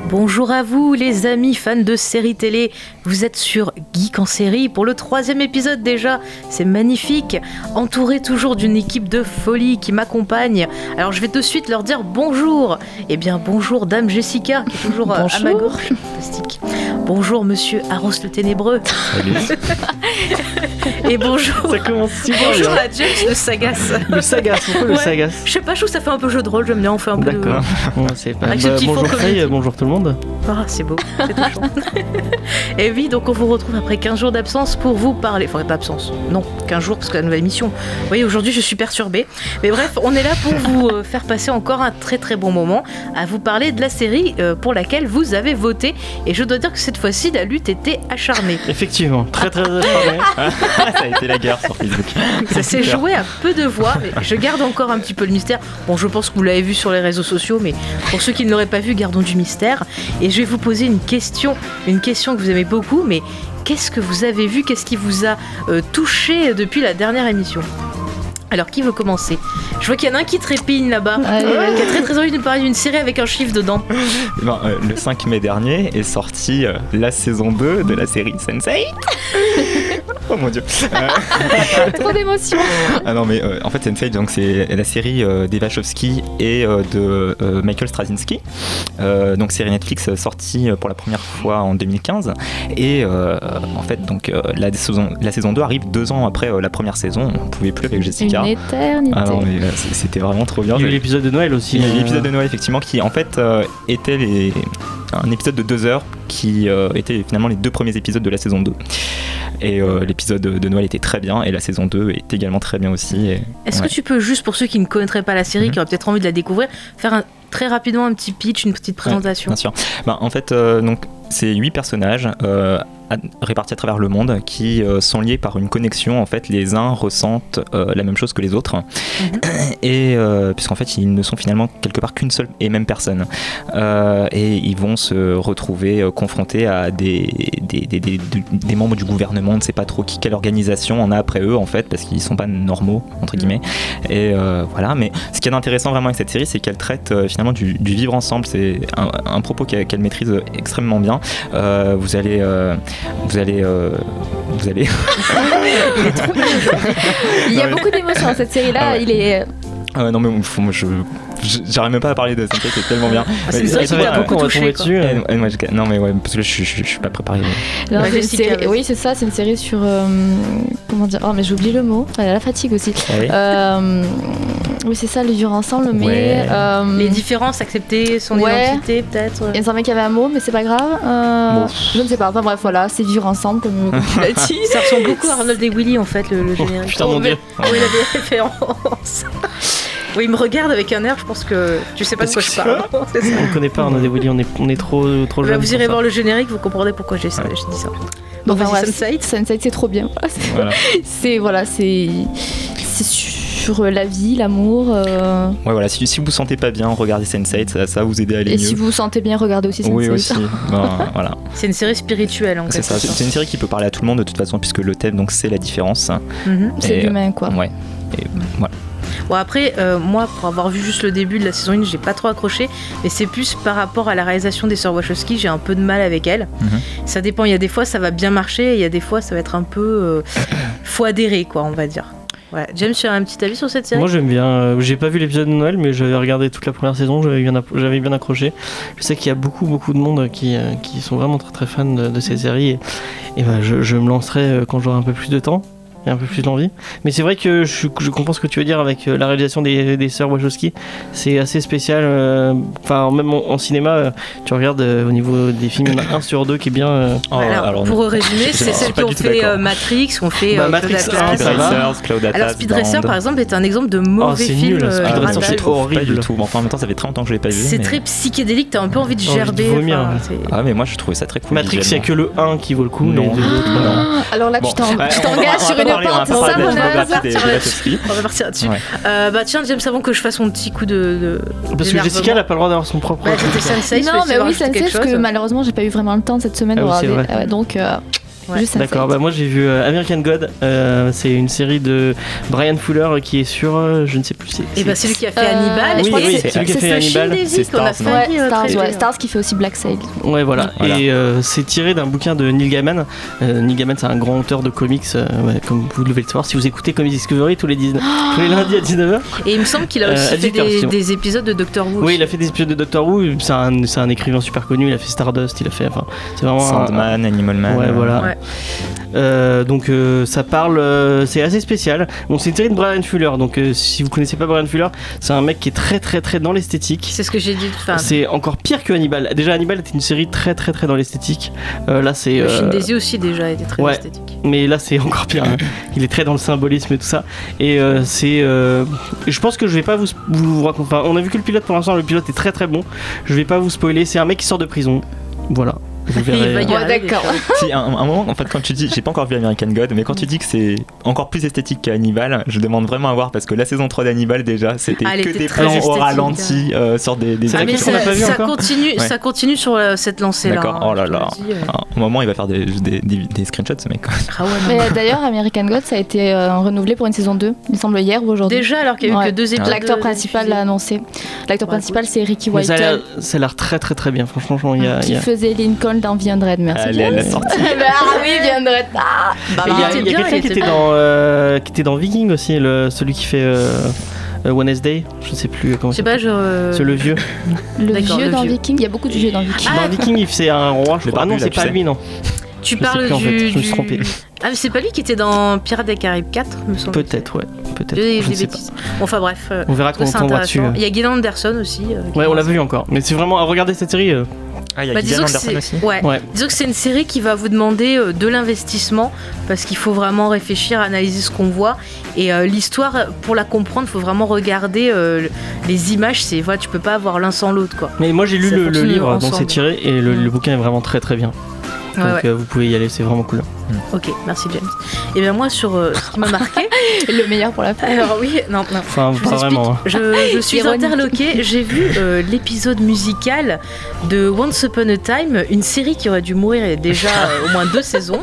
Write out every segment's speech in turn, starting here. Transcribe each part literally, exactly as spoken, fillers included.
Bonjour à vous les amis fans de séries télé, vous êtes sur Geek en série pour le troisième épisode déjà, c'est magnifique, entouré toujours d'une équipe de folie qui m'accompagne. Alors je vais de suite leur dire bonjour. Eh bien bonjour Dame Jessica qui est toujours à ma gauche, fantastique. Bonjour Monsieur Aros le Ténébreux. Salut. Et bonjour. Ça commence si bien. Bonjour à James le Sagace. Le Sagace, pourquoi le Ouais. Sagace? Je sais pas, je trouve que ça fait un peu jeu de rôle, j'aime bien, on fait un peu D'accord. de... Bon, c'est pas... Avec bah, ce petit bonjour faux Faye, community. bonjour tout le monde. Ah, c'est beau, c'est touchant. Et oui, donc on vous retrouve après quinze jours d'absence pour vous parler. Enfin, pas absence, non, quinze jours parce que la nouvelle émission. Vous voyez, aujourd'hui je suis perturbée. Mais bref, on est là pour vous euh, faire passer encore un très très bon moment à vous parler de la série euh, pour laquelle vous avez voté. Et je dois dire que cette fois-ci, la lutte était acharnée. Effectivement, très très acharné. Ça a été la guerre sur Facebook. Ça s'est joué à peu de voix, mais je garde encore un petit peu le mystère. Bon, je pense que vous l'avez vu sur les réseaux sociaux, mais pour ceux qui ne l'auraient pas vu, gardons du mystère. Et je vais vous poser une question, une question que vous aimez beaucoup, mais qu'est-ce que vous avez vu, qu'est-ce qui vous a euh, touché depuis la dernière émission ? Alors, qui veut commencer ? Je vois qu'il y en a un qui trépigne là-bas, Allez, allez. qui a très très envie de nous parler d'une série avec un chiffre dedans. Eh ben, euh, le cinq mai dernier est sortie euh, la saison deux de la série sense eight. Oh mon dieu. Euh, Trop d'émotions. ah non mais euh, en fait sense eight donc c'est la série euh, d'Eva Wachowski et euh, de euh, Michael Straczynski. Euh, donc série Netflix euh, sortie pour la première fois en deux mille quinze et euh, en fait donc euh, la saison la saison deux arrive deux ans après euh, la première saison. On pouvait plus avec Jessica. Une éternité. Ah non mais euh, c'était vraiment trop bien. Il y a eu l'épisode de Noël aussi. Il y a eu euh, l'épisode de Noël effectivement qui en fait euh, était les... un épisode de deux heures qui euh, était finalement les deux premiers épisodes de la saison deux. Et euh, l'épisode de Noël était très bien et la saison deux est également très bien aussi. Et... Est-ce ouais. que tu peux juste, pour ceux qui ne connaîtraient pas la série, Mhm. qui auraient peut-être envie de la découvrir, faire un, très rapidement un petit pitch, une petite présentation ? Bien sûr. Ben, en fait, euh, donc, c'est huit personnages euh, à- répartis à travers le monde qui euh, sont liés par une connexion. En fait, les uns ressentent euh, la même chose que les autres. Mhm. Et euh, puisqu'en fait, ils ne sont finalement quelque part qu'une seule et même personne. Euh, et ils vont se retrouver euh, confrontés à des, des, des, des, des membres du gouvernement. On ne sait pas trop qui, quelle organisation on a après eux, en fait, parce qu'ils ne sont pas normaux, entre guillemets. Et euh, voilà. Mais ce qui est intéressant vraiment avec cette série, c'est qu'elle traite euh, finalement du, du vivre ensemble. C'est un, un propos qu'elle, qu'elle maîtrise extrêmement bien. Euh, vous allez, euh, vous allez, euh, vous allez. Il y a Non, mais- beaucoup d'émotions dans cette série-là. Ah ouais. Il est. Ah non mais faut- moi, je, je- j'arrive même pas à parler de Sense eight, c'est tellement bien. Ah, c'est Mais- une série mais qui ça t'a va, beaucoup on va touché, tomber quoi. dessus. euh, euh. euh, moi, je- non mais ouais parce que je, je, je, je suis pas préparé. Non, Ouais, c'est une Jessica, série- vas-y. Oui, c'est ça. C'est une série sur. euh, Comment dire ? Oh, mais j'oublie le mot. Elle a la fatigue aussi. Ah oui. Euh, Oui, c'est ça, le vivre ensemble, mais. Ouais. euh, Les différences, accepter son Ouais. identité, peut-être. Il me semblait qu'il y avait un mot, mais c'est pas grave. Euh, Bon. Je ne sais pas. Enfin bref, voilà, c'est vivre ensemble, comme, comme tu l'as dit. Ça ressemble beaucoup à Arnold et Willy en fait, le, le Oh, générique. putain, mon mais- Dieu. Oui, il a des références. Oui, il me regarde avec un air, je pense que tu sais pas de quoi je parle. C'est ça. On ne connaît pas Arnaud et Willy, on est, on est trop, trop Bah, jeunes. vous pour irez ça. voir le générique, vous comprendrez pourquoi j'ai ça- Ouais. j'ai dit ça. Bon, Donc, enfin, vas-y, voilà, Sense eight. Sense eight, c'est trop bien. Voilà, c'est- Voilà. C'est voilà, c'est c'est sur la vie, l'amour. euh, Ouais voilà si, si vous vous sentez pas bien regardez Sense eight, ça, ça va vous aider à aller Et mieux. si vous vous sentez bien, regardez aussi Sense Oui eight. aussi. Ben, voilà. C'est une série spirituelle en C'est quelque ça. C'est, sorte. c'est une série qui peut parler à tout le monde de toute façon puisque le thème donc c'est la différence. Mhm. C'est Et, l'humain, quoi. Ouais. Et voilà. Bon après, euh, moi pour avoir vu juste le début de la saison un, j'ai pas trop accroché, mais c'est plus par rapport à la réalisation des sœurs Wachowski, j'ai un peu de mal avec elle. Mhm. Ça dépend, il y a des fois ça va bien marcher, et il y a des fois ça va être un peu... Euh, faut adhérer quoi, on va dire. Ouais. James, tu as un petit avis sur cette série ? Moi j'aime bien, euh, j'ai pas vu l'épisode de Noël mais j'avais regardé toute la première saison, j'avais bien, appro- j'avais bien accroché. Je sais qu'il y a beaucoup beaucoup de monde qui, euh, qui sont vraiment très très fans de, de cette série et, et bah, je, je me lancerai euh, quand j'aurai un peu plus de temps et un peu plus d'envie. Mais c'est vrai que je, je comprends ce que tu veux dire avec euh, la réalisation des, des sœurs Wachowski, c'est assez spécial, euh, enfin même en, en cinéma, euh, tu regardes euh, au niveau des films, il y en a un sur deux qui est bien... euh, Oh, alors, alors, pour non. résumer, Je- je c'est suis celles pas qui ont du tout fait d'accord. euh, Matrix, qui ont fait Bah, euh, Matrix Cloud un, Atlas. ça va. Racers, Cloud Atlas, Alors Speed Racer Band. par exemple est un exemple de mauvais Oh, c'est film. nul, euh, Speed Ah, Racer, non, ratage. c'est je trouve horrible. pas du tout. Bon, enfin, en même temps, ça fait très longtemps que je l'ai pas vu. C'est mais- très psychédélique, t'as un peu envie de Envie de gerber. vomir, enfin, ouais. c'est- Ah, mais moi je trouvais ça très cool. Matrix, il n'y a visuellement. que le un qui vaut le coup, Non. les deux autres, non. Ah, alors là, Bon, tu t'en- ouais, tu on va- on t'engages va sur pas une parler- on va pente pas parler de la savonneuse. filmographie des- des Wachowski. On va partir là-dessus. Ouais. Euh, bah tiens, James, avant que je fasse mon petit coup de. de Parce que d'énervement. Jessica, elle a pas le droit d'avoir son propre... Bah, c'était Sense eight, je vais Non, essayer mais de oui, rajouter Sense eight, quelque parce que chose. malheureusement, j'ai pas eu vraiment le temps cette semaine Ah de oui, c'est regarder. vrai. Euh, donc, euh, Ouais. Juste D'accord, Sense eight. bah moi j'ai vu euh, American God, euh, c'est une série de Brian Fuller qui est sur, euh, je ne sais plus, c'est... Et bah c'est lui qui a fait Euh, Hannibal. et oui, je crois oui, que c'est c'est lui qui a fait c'est Hannibal. Shin Daisy C'est qu'on a Stars, non failli Ouais, euh, Stars, traiter. ouais. Stars qui fait aussi Black Sail. Ouais voilà, Voilà. et euh, c'est tiré d'un bouquin de Neil Gaiman. Euh, Neil Gaiman c'est un grand auteur de comics, euh, ouais, comme vous devez le savoir si vous écoutez Comics Discovery tous les, dix-neuf tous les lundis à dix-neuf heures. Et il me semble qu'il a Euh, aussi fait Adjecteur, des, excusez-moi. des épisodes de Doctor Who. Oui, il a fait des épisodes de Doctor Who, c'est un, c'est un écrivain super connu, il a fait Stardust, il a fait, enfin, c'est vraiment un- Sandman, Animal Man. Ouais, euh, voilà. Ouais. Euh, donc euh, ça parle, euh, c'est assez spécial. Bon, c'est une série de Brian Fuller, donc euh, si vous connaissez pas Brian Fuller, c'est un mec qui est très très très dans l'esthétique. C'est ce que j'ai dit. Enfin, C'est encore pire que Hannibal. Déjà Hannibal était une série très très très dans l'esthétique. Euh, là c'est, le euh, Shin Daisy aussi déjà était très ouais. esthétique. mais là c'est encore pire. Hein. Il est très dans le symbolisme et tout ça. Et euh, c'est, euh, je pense que je vais pas vous vous raconter. Enfin, on a vu que le pilote pour l'instant. Le pilote est très très bon. Je vais pas vous spoiler. C'est un mec qui sort de prison. Voilà. Vous verrez. Il va y euh, Ouais, arriver, d'accord. des choses. Si, un, un moment, en fait, quand tu dis, j'ai pas encore vu American God, mais quand tu dis que c'est encore plus esthétique qu'Hannibal, je demande vraiment à voir parce que la saison trois d'Hannibal, déjà, c'était Ah, elle que était des très plans au esthétique, ralenti euh, sur des. des C'est Ah, mais laquelle qu'on ça, n'a pas vu ça encore continue, Ouais. ça continue sur euh, cette lancée-là. D'accord. hein, Oh là je te le là. dis, euh. Ah, au moment, il va faire des, des, des, des screenshots, ce mec. Ah ouais, non. Mais euh, d'ailleurs, American God, ça a été euh, renouvelé pour une saison deux, il me semble hier ou aujourd'hui. Déjà, alors qu'il y a eu Ouais. que deux épisodes. L'acteur de- principal diffusés. l'a annoncé. L'acteur Bah, principal, écoute. c'est Ricky Mais ça a l'air- Whitehall, ça a l'air très très très bien. Franchement, il y a. il qui y a- faisait Lincoln dans The Hundred. Merci. Elle, elle James. a sorti. Ah oui, The Hundred. Ah. Bah, Mais il y a, était il y a bien, quelqu'un il qui était était bien. dans, euh, qui était dans Viking aussi, le, celui qui fait euh, euh, Wednesday. Je sais plus comment. Je sais pas, je. C'est le vieux. Le D'accord, vieux le dans vieux. Viking, il y a beaucoup de vieux dans Viking. Ah, dans Viking, il c'est un roi. Je Le crois. Ah non, barbu, là, c'est tu pas sais. lui, non. Tu Je sais parles plus, en du. fait, je me suis du- trompé. Ah, mais c'est pas lui qui était dans Pirates des Caraïbes quatre, me semble. Peut-être, ouais. Je Peut-être. dis Je des ne sais pas. bêtises. Bon, enfin bref. euh, On verra ça, quand on c'est tombera dessus. intéressant. Il y a Gillian Anderson aussi. euh, qui Ouais, on est- l'a vu encore. Mais c'est vraiment à regarder cette série. euh, Ah, il y a Bah, Gillian disons que Anderson c'est aussi. ouais. Ouais. Disons que c'est une série qui va vous demander euh, de l'investissement parce qu'il faut vraiment réfléchir, analyser ce qu'on voit et euh, l'histoire pour la comprendre, il faut vraiment regarder euh, le- les images. C'est voilà, tu peux pas avoir l'un sans l'autre quoi. Mais moi, j'ai lu Ça le, le continue livre dont ensemble. c'est tiré et le, le bouquin est vraiment très très bien. Ouais, Donc ouais. euh, vous pouvez y aller, c'est vraiment cool. Ok, merci James. Et bien moi sur euh, ce qui m'a marqué, Le meilleur pour la fin. alors oui, non, non. Enfin, Je vous pas explique. vraiment. hein. Je, je suis Ironique. interloquée. J'ai vu euh, l'épisode musical de Once Upon a Time, une série qui aurait dû mourir il y a déjà euh, au moins deux saisons.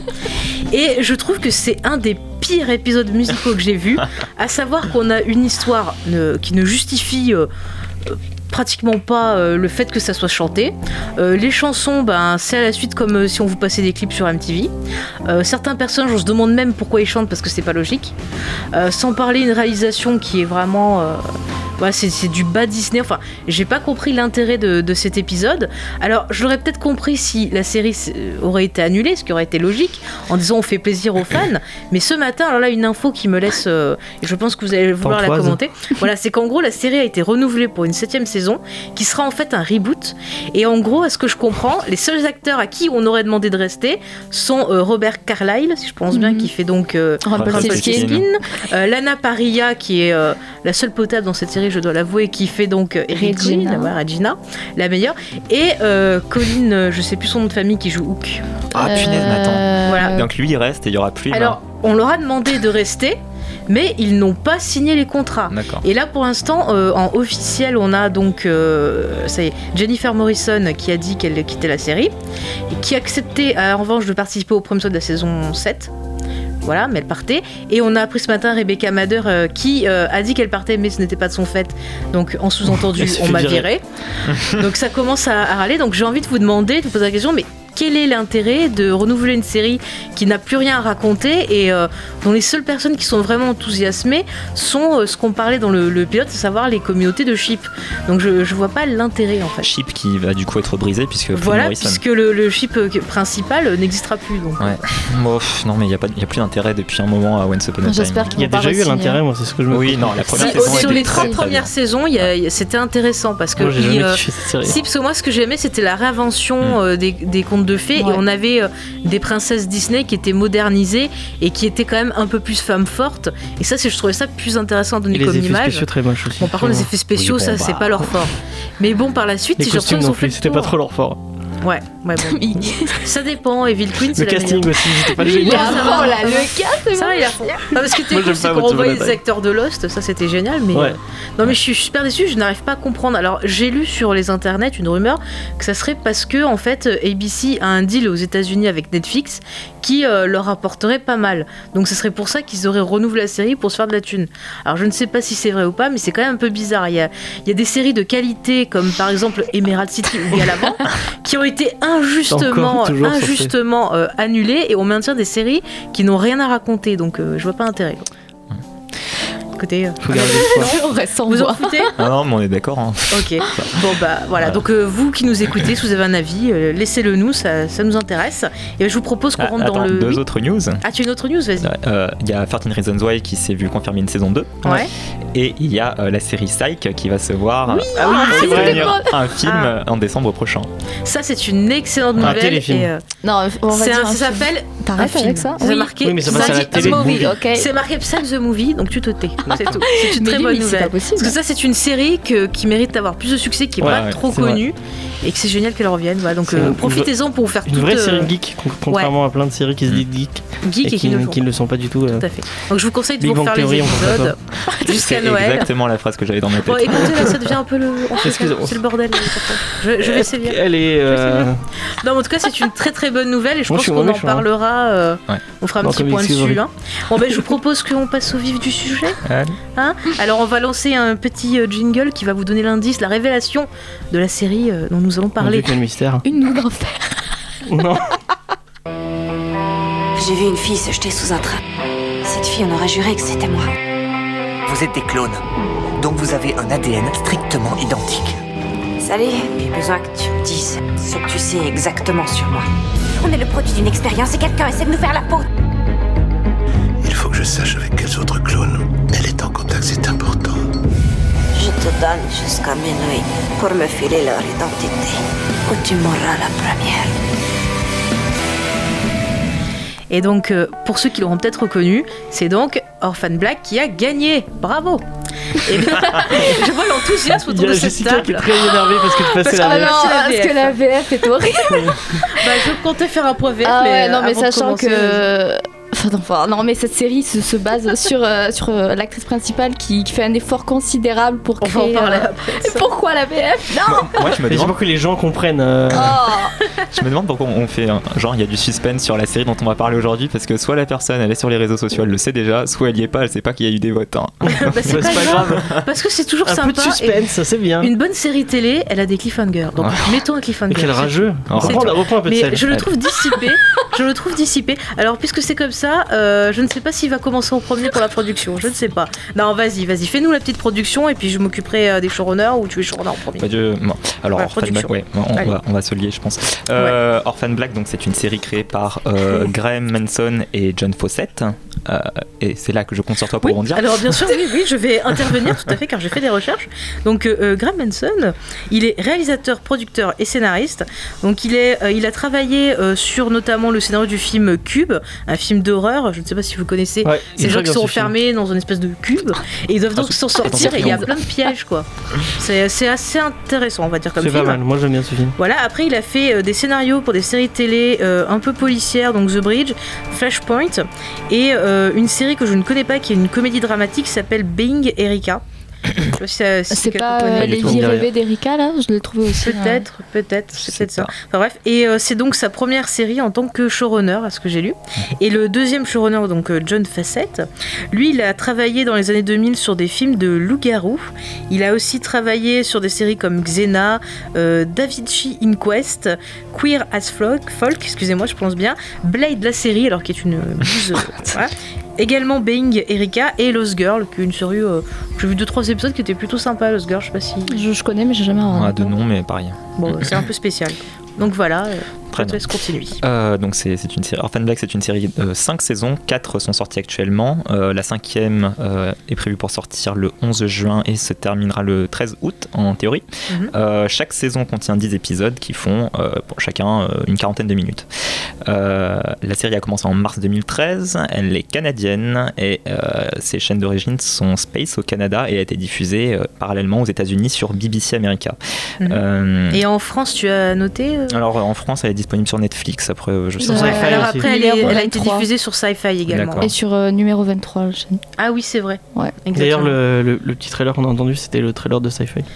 Et je trouve que c'est un des pires épisodes musicaux que j'ai vus, à savoir qu'on a une histoire ne- qui ne justifie euh, euh, pratiquement pas euh, le fait que ça soit chanté. Euh, les chansons, ben, c'est à la suite comme euh, si on vous passait des clips sur M T V. Euh, certains personnages, on se demande même pourquoi ils chantent parce que c'est pas logique. Euh, sans parler une réalisation qui est vraiment... euh, ouais, c'est, c'est du bas Disney. Enfin, j'ai pas compris l'intérêt de, de cet épisode. Alors, je l'aurais peut-être compris si la série euh, aurait été annulée, ce qui aurait été logique, en disant on fait plaisir aux fans. Mais ce matin, alors là, une info qui me laisse... euh, et je pense que vous allez vouloir la Pantoise. commenter. Voilà, c'est qu'en gros, la série a été renouvelée pour une septième saison, qui sera en fait un reboot. Et en gros, à ce que je comprends, les seuls acteurs à qui on aurait demandé de rester sont euh, Robert Carlyle, si je pense bien, Mhm. qui fait donc euh, Rumpelstiltskin. Rumpelstiltskin, euh, Lana Parrilla, qui est euh, la seule potable dans cette série, je dois l'avouer, qui fait donc euh, Eric Regina. Queen, ouais, Regina, la meilleure, et euh, Colin, euh, je sais plus son nom de famille, qui joue Hook. Ah, punaise, mais attends. Euh, Voilà. Donc lui, il reste et il y aura plus. Alors, on leur a demandé de rester, mais ils n'ont pas signé les contrats. D'accord. Et là, pour l'instant, euh, en officiel, on a donc euh, ça y est, Jennifer Morrison qui a dit qu'elle quittait la série, et qui a accepté, en revanche, de participer au premier épisode de la saison sept. Voilà, mais elle partait. Et on a appris ce matin Rebecca Mader euh, qui euh, a dit qu'elle partait, mais ce n'était pas de son fait. Donc, en sous-entendu, Elle s'est on fait m'a virer. viré. Donc, ça commence à, à râler. Donc, j'ai envie de vous demander, de vous poser la question, mais quel est l'intérêt de renouveler une série qui n'a plus rien à raconter et euh, dont les seules personnes qui sont vraiment enthousiasmées sont euh, ce qu'on parlait dans le, le pilote, à savoir les communautés de ship. Donc je, je vois pas l'intérêt en fait. Chip qui va du coup être brisé puisque Flynn Voilà, Morrison. puisque le, le ship euh, principal euh, n'existera plus. Donc. Ouais. Bon, pff, non mais il y a pas, il y a plus d'intérêt depuis un moment à Once Upon a Time. J'espère qu'ils Il y a vont pas déjà eu re-signer. l'intérêt, moi, c'est ce que je me. Oui, non, la première Si, saison sur était les très, trente très premières bien. saisons, il y a- il y a- c'était intéressant parce que Moi, j'ai il, jamais euh, kiffé cette série. si, parce que moi ce que j'aimais c'était la réinvention Mm. euh, des, des contes de fées Ouais. et on avait euh, des princesses Disney qui étaient modernisées et qui étaient quand même un peu plus femmes fortes et ça c'est, je trouvais ça plus intéressant à donner Et les comme effets image. spéciaux très moches aussi. Bon par contre les effets spéciaux Oui, bon, ça c'est bah. pas leur fort. Mais bon par la suite Les si je costumes retrouve ils non ont fait plus, le c'était tour. pas trop leur fort. Ouais, ouais bon. Ça dépend, Evil Queen c'est Le la casting meilleure. aussi, c'était pas Oui, génial. ouais. ça va, Oh là, ça va. le cas, c'est Ça bon. va, il a fond. Non, parce que t'es Moi, cool, j'aime c'est pas qu'on votre revoyait bataille. les acteurs de Lost, ça c'était génial, mais Ouais. euh, non mais je suis super déçue, je n'arrive pas à comprendre. Alors j'ai lu sur les internets une rumeur que ça serait parce que en fait A B C a un deal aux États-Unis avec Netflix qui euh, leur apporterait pas mal. Donc ce serait pour ça qu'ils auraient renouvelé la série pour se faire de la thune. Alors je ne sais pas si c'est vrai ou pas, mais c'est quand même un peu bizarre. Il y a, il y a des séries de qualité comme par exemple Emerald City ou Galavant qui ont été injustement, Encore, toujours injustement euh, annulées, et on maintient des séries qui n'ont rien à raconter. Donc euh, je vois pas intérêt. Quoi. Écoutez, euh, Faut garder espoir. On reste sans vous en voix. foutez? Ah non, mais on est d'accord. Hein. Ok. Bon bah voilà. Ouais. Donc euh, vous qui nous écoutez, si vous avez un avis, euh, laissez-le nous, ça, ça nous intéresse. Et je vous propose qu'on Ah, rentre attends, dans le. deux Oui. autres news. Ah, tu as une autre news, vas-y. Euh, Il y a thirteen Reasons Why qui s'est vu confirmer une saison deux. Ouais. Et il y a euh, la série Psych qui va se voir Ah oui, c'est vrai. devenir un film Ah. euh, en décembre prochain. Ça c'est une excellente Un nouvelle. téléfilm. et, euh, Non, on va c'est dire un- un ça film. s'appelle un T'arrêtes film. avec ça? C'est Oui. marqué. Oui, mais ça passe à la Psych télé. the Movie. Movie, ok. C'est marqué Psych the Movie, donc tu te tais. C'est tout. C'est une Mais très oui, bonne mais c'est nouvelle. pas possible. Parce que ça c'est une série que, qui mérite d'avoir plus de succès, qui est Ouais, pas ouais, trop c'est vrai. connue, et que c'est génial qu'elle revienne. Voilà, donc C'est euh, une- profitez-en pour vous faire Une toute vraie euh, série geek, con- contrairement à plein de séries qui se disent geek geek et et qui ne le font qui ne le sont pas du tout. euh. Tout à fait. Donc je vous conseille de Big vous Bang refaire les Theory, on pense à épisodes jusqu'à C'est Noël. exactement la phrase que j'avais dans ma tête. Bon, écoutez, là, ça devient un peu le. Excusez-moi. C'est le bordel. les enfants. Je, je vais Est-ce sévir. qu'elle est. euh, Non, mais en tout cas, c'est une très très bonne nouvelle, et je Moi, pense je suis qu'on en mauvais, je suis parlera. euh, Ouais. On fera un Dans petit Comics point dessus. Discovery. Hein. Bon, ben, je vous propose qu'on passe au vif du sujet. Allez. Hein. Alors, on va lancer un petit euh, jingle qui va vous donner l'indice, la révélation de la série euh, dont nous allons Mon Dieu, parler. quel mystère. Une nuit d'enfer. Non. J'ai vu une fille se jeter sous un train. Cette fille, on aurait juré que c'était moi. Vous êtes des clones, donc vous avez un A D N strictement identique. Salut, j'ai besoin que tu me dises ce que tu sais exactement sur moi. On est le produit d'une expérience et quelqu'un essaie de nous faire la peau. Il faut que je sache avec quels autres clones elle est en contact, c'est important. Je te donne jusqu'à minuit pour me filer leur identité. Ou tu mourras la première. Et donc, euh, pour ceux qui l'auront peut-être reconnu, c'est donc Orphan Black qui a gagné. Bravo. Et bien, je vois l'enthousiasme Il y autour a de cette Jessica qui est table. très énervée parce que tu passais Parce la que- V F. Ah, c'est la parce V F. que la V F est horrible. Bah, je comptais faire un point V F, Ah ouais, mais non, mais avant de sachant commencer, que. Enfin, enfin, non, mais cette série se, se base sur, euh, sur euh, l'actrice principale qui, qui fait un effort considérable pour on va en créer. parler euh, après. ça. Pourquoi la V F? Non. Moi, je me Mais c'est demande, pour que les gens comprennent. euh, Oh. je me demande pourquoi on fait un- genre il y a du suspense sur la série dont on va parler aujourd'hui, parce que soit la personne elle est sur les réseaux sociaux, elle le sait déjà, soit elle y est pas, elle sait pas qu'il y a eu des votes. Hein. Bah, c'est Bah, pas, grave, parce que c'est toujours Un sympa. peu de suspense, ça c'est bien. et une bonne série télé, elle a des cliffhangers. Donc, Ouais. mettons un Mais cliffhanger. quel C'est rageux. C'est Reprends, tout. reprends un peu de Mais sel. je le trouve dissipé. Je le trouve dissipé. Alors, puisque c'est comme ça, euh, je ne sais pas s'il va commencer en premier pour la production. Je ne sais pas. Non, vas-y, vas-y, fais-nous la petite production, et puis je m'occuperai euh, des showrunners, ou tu es showrunner en premier. Pas de- bon. Alors Ouais, Orphan production. Black, ouais, on, Allez. va, on va se lier je pense. Euh, Orphan Black, donc c'est une série créée par euh, Graham Manson et John Fawcett. Euh, et c'est là que je compte sur toi pour Oui, rebondir. alors bien sûr, oui, oui, je vais intervenir tout à fait car j'ai fait des recherches. Donc, euh, Graham Manson, il est réalisateur, producteur et scénariste. Donc, il, est, euh, il a travaillé euh, sur notamment le scénario du film Cube, un film d'horreur. Je ne sais pas si vous connaissez. Ouais, C'est des gens qui sont enfermés dans une espèce de cube et ils doivent donc Ah, s'en c'est- sortir, et il y a attends, plein de pièges, quoi. C'est c'est assez intéressant, on va dire, comme C'est film. pas mal, moi j'aime bien ce film. Voilà, après il a fait euh, des scénarios pour des séries télé euh, un peu policières, donc The Bridge, Flashpoint, et euh, une série que je ne connais pas qui est une comédie dramatique qui s'appelle Being Erika. Je sais pas si ça- si C'est quelqu'un pas connaît. euh, du Les tout, vies on me dit rêvées d'Erika là? Je l'ai trouvé aussi. hein. Peut-être, peut-être, c'est sais peut-être ça. pas. Enfin bref, et euh, c'est donc sa première série en tant que showrunner, à ce que j'ai lu. Et le deuxième showrunner, donc euh, John Fawcett, lui, il a travaillé dans les années deux mille sur des films de loup-garou. Il a aussi travaillé sur des séries comme Xena, euh, Da Vinci Inquest, Queer as Folk, folk excusez-moi, je prononce bien, Blade la série, alors qui est une euh, bouse, euh, voilà. Également Being Erika et Lost Girl, qui est une série, euh, j'ai vu deux trois épisodes qui étaient plutôt sympas. Lost Girl, je sais pas si. Je, je connais, mais j'ai jamais. On a deux noms mais pareil. Bon, c'est un peu spécial. Donc voilà, euh, Très je te bien. laisse continuer. Euh, donc c'est c'est une série. Orphan Black, c'est une série de cinq saisons, quatre sont sorties actuellement. Euh, la cinquième euh, est prévue pour sortir le onze juin et se terminera le treize août en théorie. Mhm. Euh, chaque saison contient dix épisodes qui font euh, pour chacun euh, une quarantaine de minutes. Euh, la série a commencé en mars deux mille treize, elle est canadienne et euh, ses chaînes d'origine sont Space au Canada et a été diffusée euh, parallèlement aux États-Unis sur B B C America. Mhm. Euh, Et en France, tu as noté euh, alors en France, elle est disponible sur Netflix. Après, euh, je sais Sur pas. Ouais, Sci-Fi alors aussi. après, elle, est- Numéro elle a été vingt-trois. diffusée sur Sci-Fi également. D'accord. Et sur euh, numéro vingt-trois, la chaîne. Ah oui, c'est vrai. Ouais. Exactement. D'ailleurs, le, le- le petit trailer qu'on a entendu, c'était le trailer de Sci-Fi.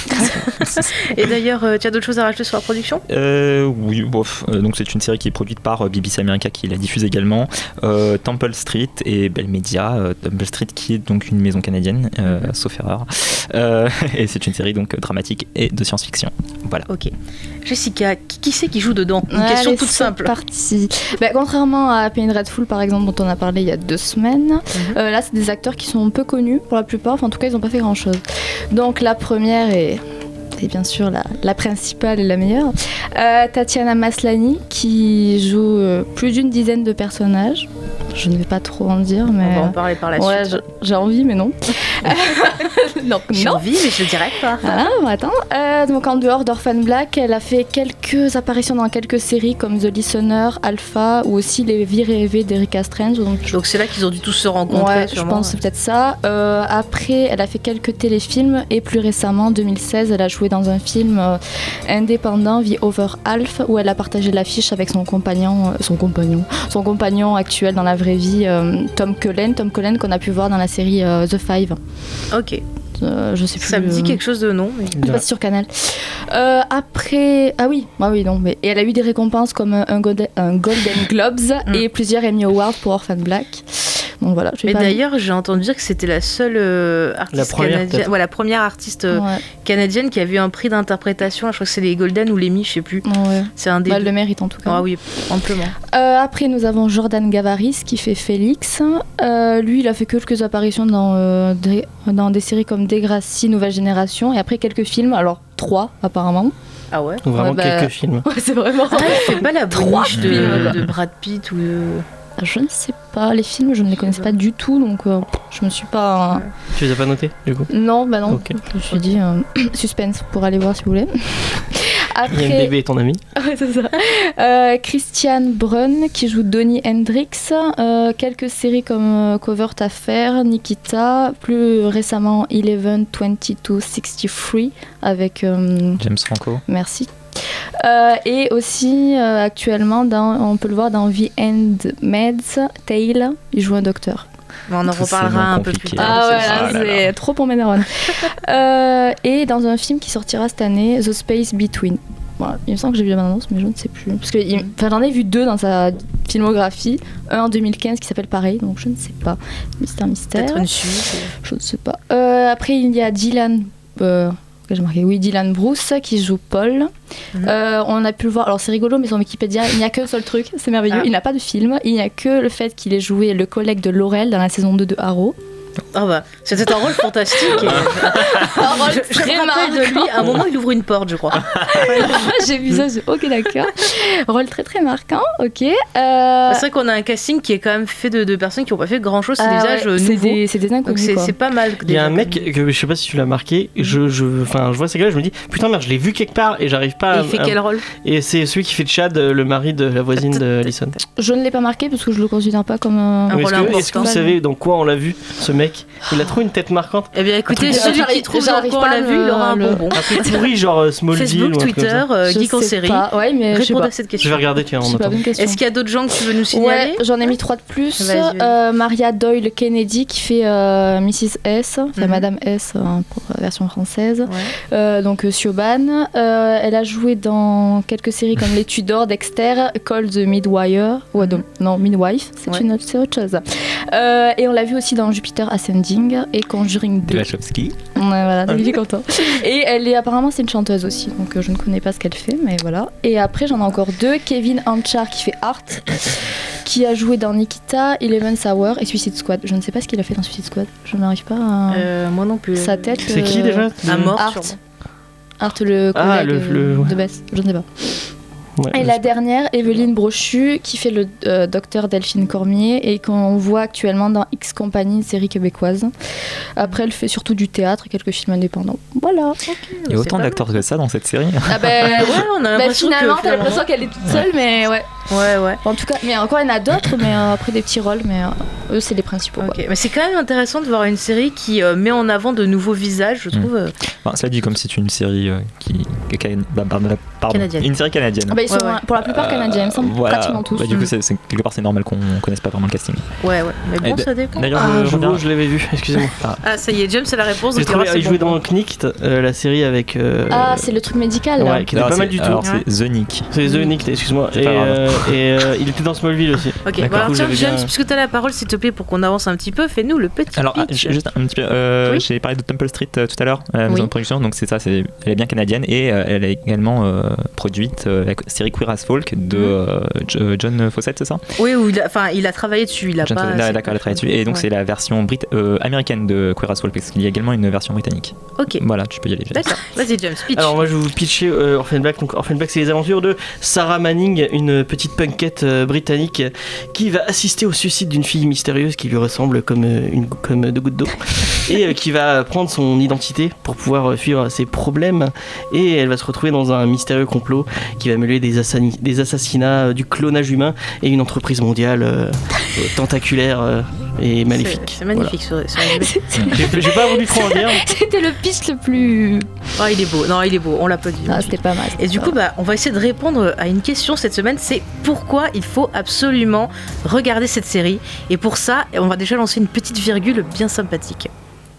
Et d'ailleurs, euh, tu as d'autres choses à rajouter sur la production ? Euh, oui, bof. Euh, donc c'est une série qui est produite par euh, B B C America qui la diffuse également. Euh, Temple Street et Bell Media. Euh, Temple Street qui est donc une maison canadienne, euh, mm-hmm. sauf erreur. Euh, et c'est une série donc dramatique et de science-fiction. Voilà. Ok. Jessica, qui, qui c'est qui joue dedans ? Une Allez, question toute c'est simple. Parti. Bah, contrairement à Penny Dreadful par exemple dont on a parlé il y a deux semaines, Mm-hmm. euh, là c'est des acteurs qui sont peu connus pour la plupart. Enfin, en tout cas ils n'ont pas fait grand chose. Donc la première est et bien sûr la, la principale et la meilleure, euh, Tatiana Maslany qui joue euh, plus d'une dizaine de personnages. Je ne vais pas trop en dire, mais on va en parler par la ouais, suite. je, j'ai envie, mais non. Donc, J'ai non. envie, mais je le dirai pas. Voilà, on va attendre. Euh, donc en dehors d'Orphan Black, elle a fait quelques apparitions dans quelques séries comme The Listener, Alpha ou aussi Les Vies rêvées d'Erika Strange. Donc, Donc c'est là qu'ils ont dû tous se rencontrer. ouais, je sûrement. pense que c'est peut-être ça. Euh, après, elle a fait quelques téléfilms et plus récemment, en deux mille seize, elle a joué dans un film euh, indépendant, The Over Half, où elle a partagé l'affiche avec son compagnon, euh, son compagnon, son compagnon actuel dans la vraie vie, euh, Tom Cullen, Tom Cullen qu'on a pu voir dans la série euh, The Five. Ok. Euh, je sais plus. Ça me dit euh, quelque chose de nom. Mais... Je passe sur Canal. Euh, après, ah oui, ah oui, non, mais et elle a eu des récompenses comme un Golden, un Golden Globes Mm. et plusieurs Emmy Awards pour Orphan Black. Donc voilà. Je vais Mais pas- d'ailleurs, j'ai entendu dire que c'était la seule euh, artiste La première, canadienne, peut-être. ouais, la première artiste euh, Ouais, canadienne qui a eu un prix d'interprétation. Je crois que c'est les Golden ou les Emmy, je sais plus. ouais. C'est un des Bah, elle deux. le mérite en tout cas. Ah oui, amplement. Euh, après, nous avons Jordan Gavaris qui fait Félix. Euh, lui, il a fait quelques apparitions dans, euh, des, dans des séries comme Degrassi, Nouvelle Génération, et après quelques films, alors trois apparemment. Ah ouais. Donc vraiment Ouais, bah, quelques films. Ouais, c'est vraiment. Ah, il fait pas la Trois boniche films. de, de Brad Pitt ou de... Je ne sais pas, les films, je ne les connaissais pas du tout, donc euh, je me suis pas. euh, Tu les as pas notés du coup? Non, bah non. Ok. Je me suis dit euh, suspense pour aller voir si vous voulez. I M D B est ton ami. Ouais, c'est ça. Euh, Christian Brunn qui joue Donnie Hendrix. Euh, quelques séries comme euh, Covert Affair, Nikita. Plus récemment Eleven twenty-two sixty-three avec. euh, James Franco. merci. Euh, et aussi euh, actuellement, dans, on peut le voir dans The Handmaid's Tale. Il joue un docteur. Mais on en Tout c'est reparlera non un peu compliqué. plus tard. Ah de ouais, cette là, Ah là c'est là. trop pour mes neurones. Euh, et dans un film qui sortira cette année, The Space Between. Voilà, il me semble que j'ai vu la bande-annonce, mais je ne sais plus. Parce que il- enfin, j'en ai vu deux dans sa filmographie. Un en deux mille quinze qui s'appelle pareil, donc je ne sais pas. Mystère, mystère. Peut-être une suite. Je ne sais pas. Euh, après, il y a Dylan. Euh, que j'ai marqué, oui, Dylan Bruce qui joue Paul. Mhm. Euh, on a pu le voir. Alors c'est rigolo, mais sur Wikipédia, il n'y a qu'un seul truc. C'est merveilleux. Ah. Il n'a pas de film. Il n'y a que le fait qu'il ait joué le collègue de Laurel dans la saison deux de Arrow. Ah bah, c'était un rôle fantastique. et- Un rôle je, je très me rappelle de lui, à un moment il ouvre une porte, je crois. J'ai vu ça, j'ai dit, ok, d'accord. Rôle très très marquant, ok. Euh, C'est vrai qu'on a un casting qui est quand même fait de, de personnes qui n'ont pas fait grand chose, c'est ah des âges ouais, euh, c'est nouveaux. des, c'est des Donc inconnus. c'est quoi. c'est pas mal. Il y a un déjà, mec comme- que je sais pas si tu l'as marqué, je, je, enfin, je vois ces gars-là, je me dis putain merde, je l'ai vu quelque part et j'arrive pas Et à. il fait à- quel rôle? Et c'est celui qui fait Chad, le mari de la voisine de Alison. Je ne l'ai pas marqué parce que je le considère pas comme un. Un Est-ce rôle que, important. est-ce que vous savez dans quoi on l'a vu, ce mec? Il a trop une tête marquante. Eh bien écoutez, Un truc- celui J'arrive- qui trouve dans j'arrive quoi on pas l'a à vu, il le- aura un le- bonbon. Un truc pourri, genre euh, Smallville ou Facebook, un truc comme Twitter, ça. euh, Je Geek en sais série. pas. Ouais, mais je sais Répondez pas. à cette Je question. vais regarder, tiens, en C'est pas attendant. une question. Est-ce qu'il y a d'autres gens que tu veux nous signaler? Ouais, j'en ai mis trois de plus. Vas-y, vas-y. Euh, Maria Doyle Kennedy qui fait euh, missus S, enfin Mhm. Madame S hein, pour la version française. Ouais. Euh, donc euh, Siobhan. Euh, elle a joué dans quelques séries comme Les Tudors, Dexter, Call the Midwire. Ouais, donc, non, Midwife, c'est Ouais. une autre, c'est autre chose. Euh, et on l'a vu aussi dans Jupiter Ascending et Conjuring deux. Wachowski. Ouais, voilà, donc il est content. Et elle est apparemment c'est une chanteuse aussi, donc euh, je ne connais pas ce qu'elle fait, mais voilà. Et après j'en ai encore deux, Kevin Anchar qui fait Art, qui a joué dans Nikita, Eleven Hour et Suicide Squad. Je ne sais pas ce qu'il a fait dans Suicide Squad, je n'arrive pas à... Euh, moi non plus. Sa tête... C'est qui euh, déjà? À mort, Art. sûrement. Art, le collègue Ah, le- euh, le- de Bess, je ne sais pas. Ouais, Et je la sais. dernière, Evelyne Brochu, qui fait le euh, docteur Delphine Cormier et qu'on voit actuellement dans X Company, une série québécoise. Après, elle fait surtout du théâtre et quelques films indépendants. Voilà. Il y a autant d'acteurs que ça dans cette série. Ah ben, Ouais, on a bah, l'impression finalement, que t'as l'impression qu'elle est toute seule, mais ouais. Ouais, ouais. En tout cas, mais encore il y en a d'autres, mais euh, après des petits rôles, mais euh, eux c'est les principaux. Ok, quoi. mais c'est quand même intéressant de voir une série qui euh, met en avant de nouveaux visages, je trouve. euh, Enfin, cela dit, comme c'est une série euh, qui, qui- qui- bah, pardon, pardon, Canadienne. une série canadienne. Ah bah, ils sont Ouais, ouais. pour la plupart canadiens, il me semble, Voilà. pratiquement tous. Bah, du coup, Mm. c'est, c'est- quelque part, c'est normal qu'on connaisse pas vraiment le casting. Ouais, ouais. Mais bon, Et ça dépend. D'ailleurs, Ah, je je, reviens- vois, je l'avais vu, excusez-moi. Ah, ça y est, James, c'est la réponse. J'ai donc il y aura trouvé, il ses jouait bonbons. dans Knicked, euh, la série avec. euh, Ah, c'est le truc médical. là. Ouais, qui était Alors, pas mal c'est- du tout. alors, Ouais. c'est The Nick. C'est The Knicked, excuse-moi. C'est Et, pas grave. euh, et euh, il était dans Smallville aussi. Ok, D'accord, bah alors vous tiens, avez James, bien- puisque tu as la parole, s'il te plaît, pour qu'on avance un petit peu, fais-nous le petit Alors, ah, pitch. j- juste un petit peu. euh, Oui. J'ai parlé de Temple Street euh, tout à l'heure, à la maison Oui. de production. Donc, c'est ça, c'est, elle est bien canadienne et euh, elle a également euh, produite euh, la série Queer as Folk de Mhm. euh, Jo- John Fawcett, c'est ça Oui, où il a, enfin, il a travaillé dessus, il a John pas. Fawcett, c'est- d'accord, elle a travaillé dessus. Et donc, Ouais. c'est la version brit- euh, américaine de Queer as Folk, parce qu'il y a également une version britannique. Ok, Voilà, tu peux y aller. James. d'accord. Vas-y, James, pitch. Alors moi je vais vous pitcher euh, Orphan Black. Donc Orphan Black, c'est les aventures de Sarah Manning, une petite punkette euh, britannique qui va assister au suicide d'une fille mystérieuse qui lui ressemble comme euh, une comme deux gouttes d'eau et euh, qui va prendre son identité pour pouvoir euh, fuir ses problèmes, et elle va se retrouver dans un mystérieux complot qui va mêler des, assani- des assassinats, euh, du clonage humain et une entreprise mondiale euh, euh, tentaculaire euh, et maléfique. C'est, c'est magnifique ce, ce résumé. Voilà. J'ai, j'ai pas voulu trop en dire. C'était le pitch le plus. Oh, il est beau. Non, il est beau. On l'a pas dit. Ah, c'était pas mal. Et du coup, bah, on va essayer de répondre à une question cette semaine, c'est pourquoi il faut absolument regarder cette série. Et pour ça, on va déjà lancer une petite virgule bien sympathique.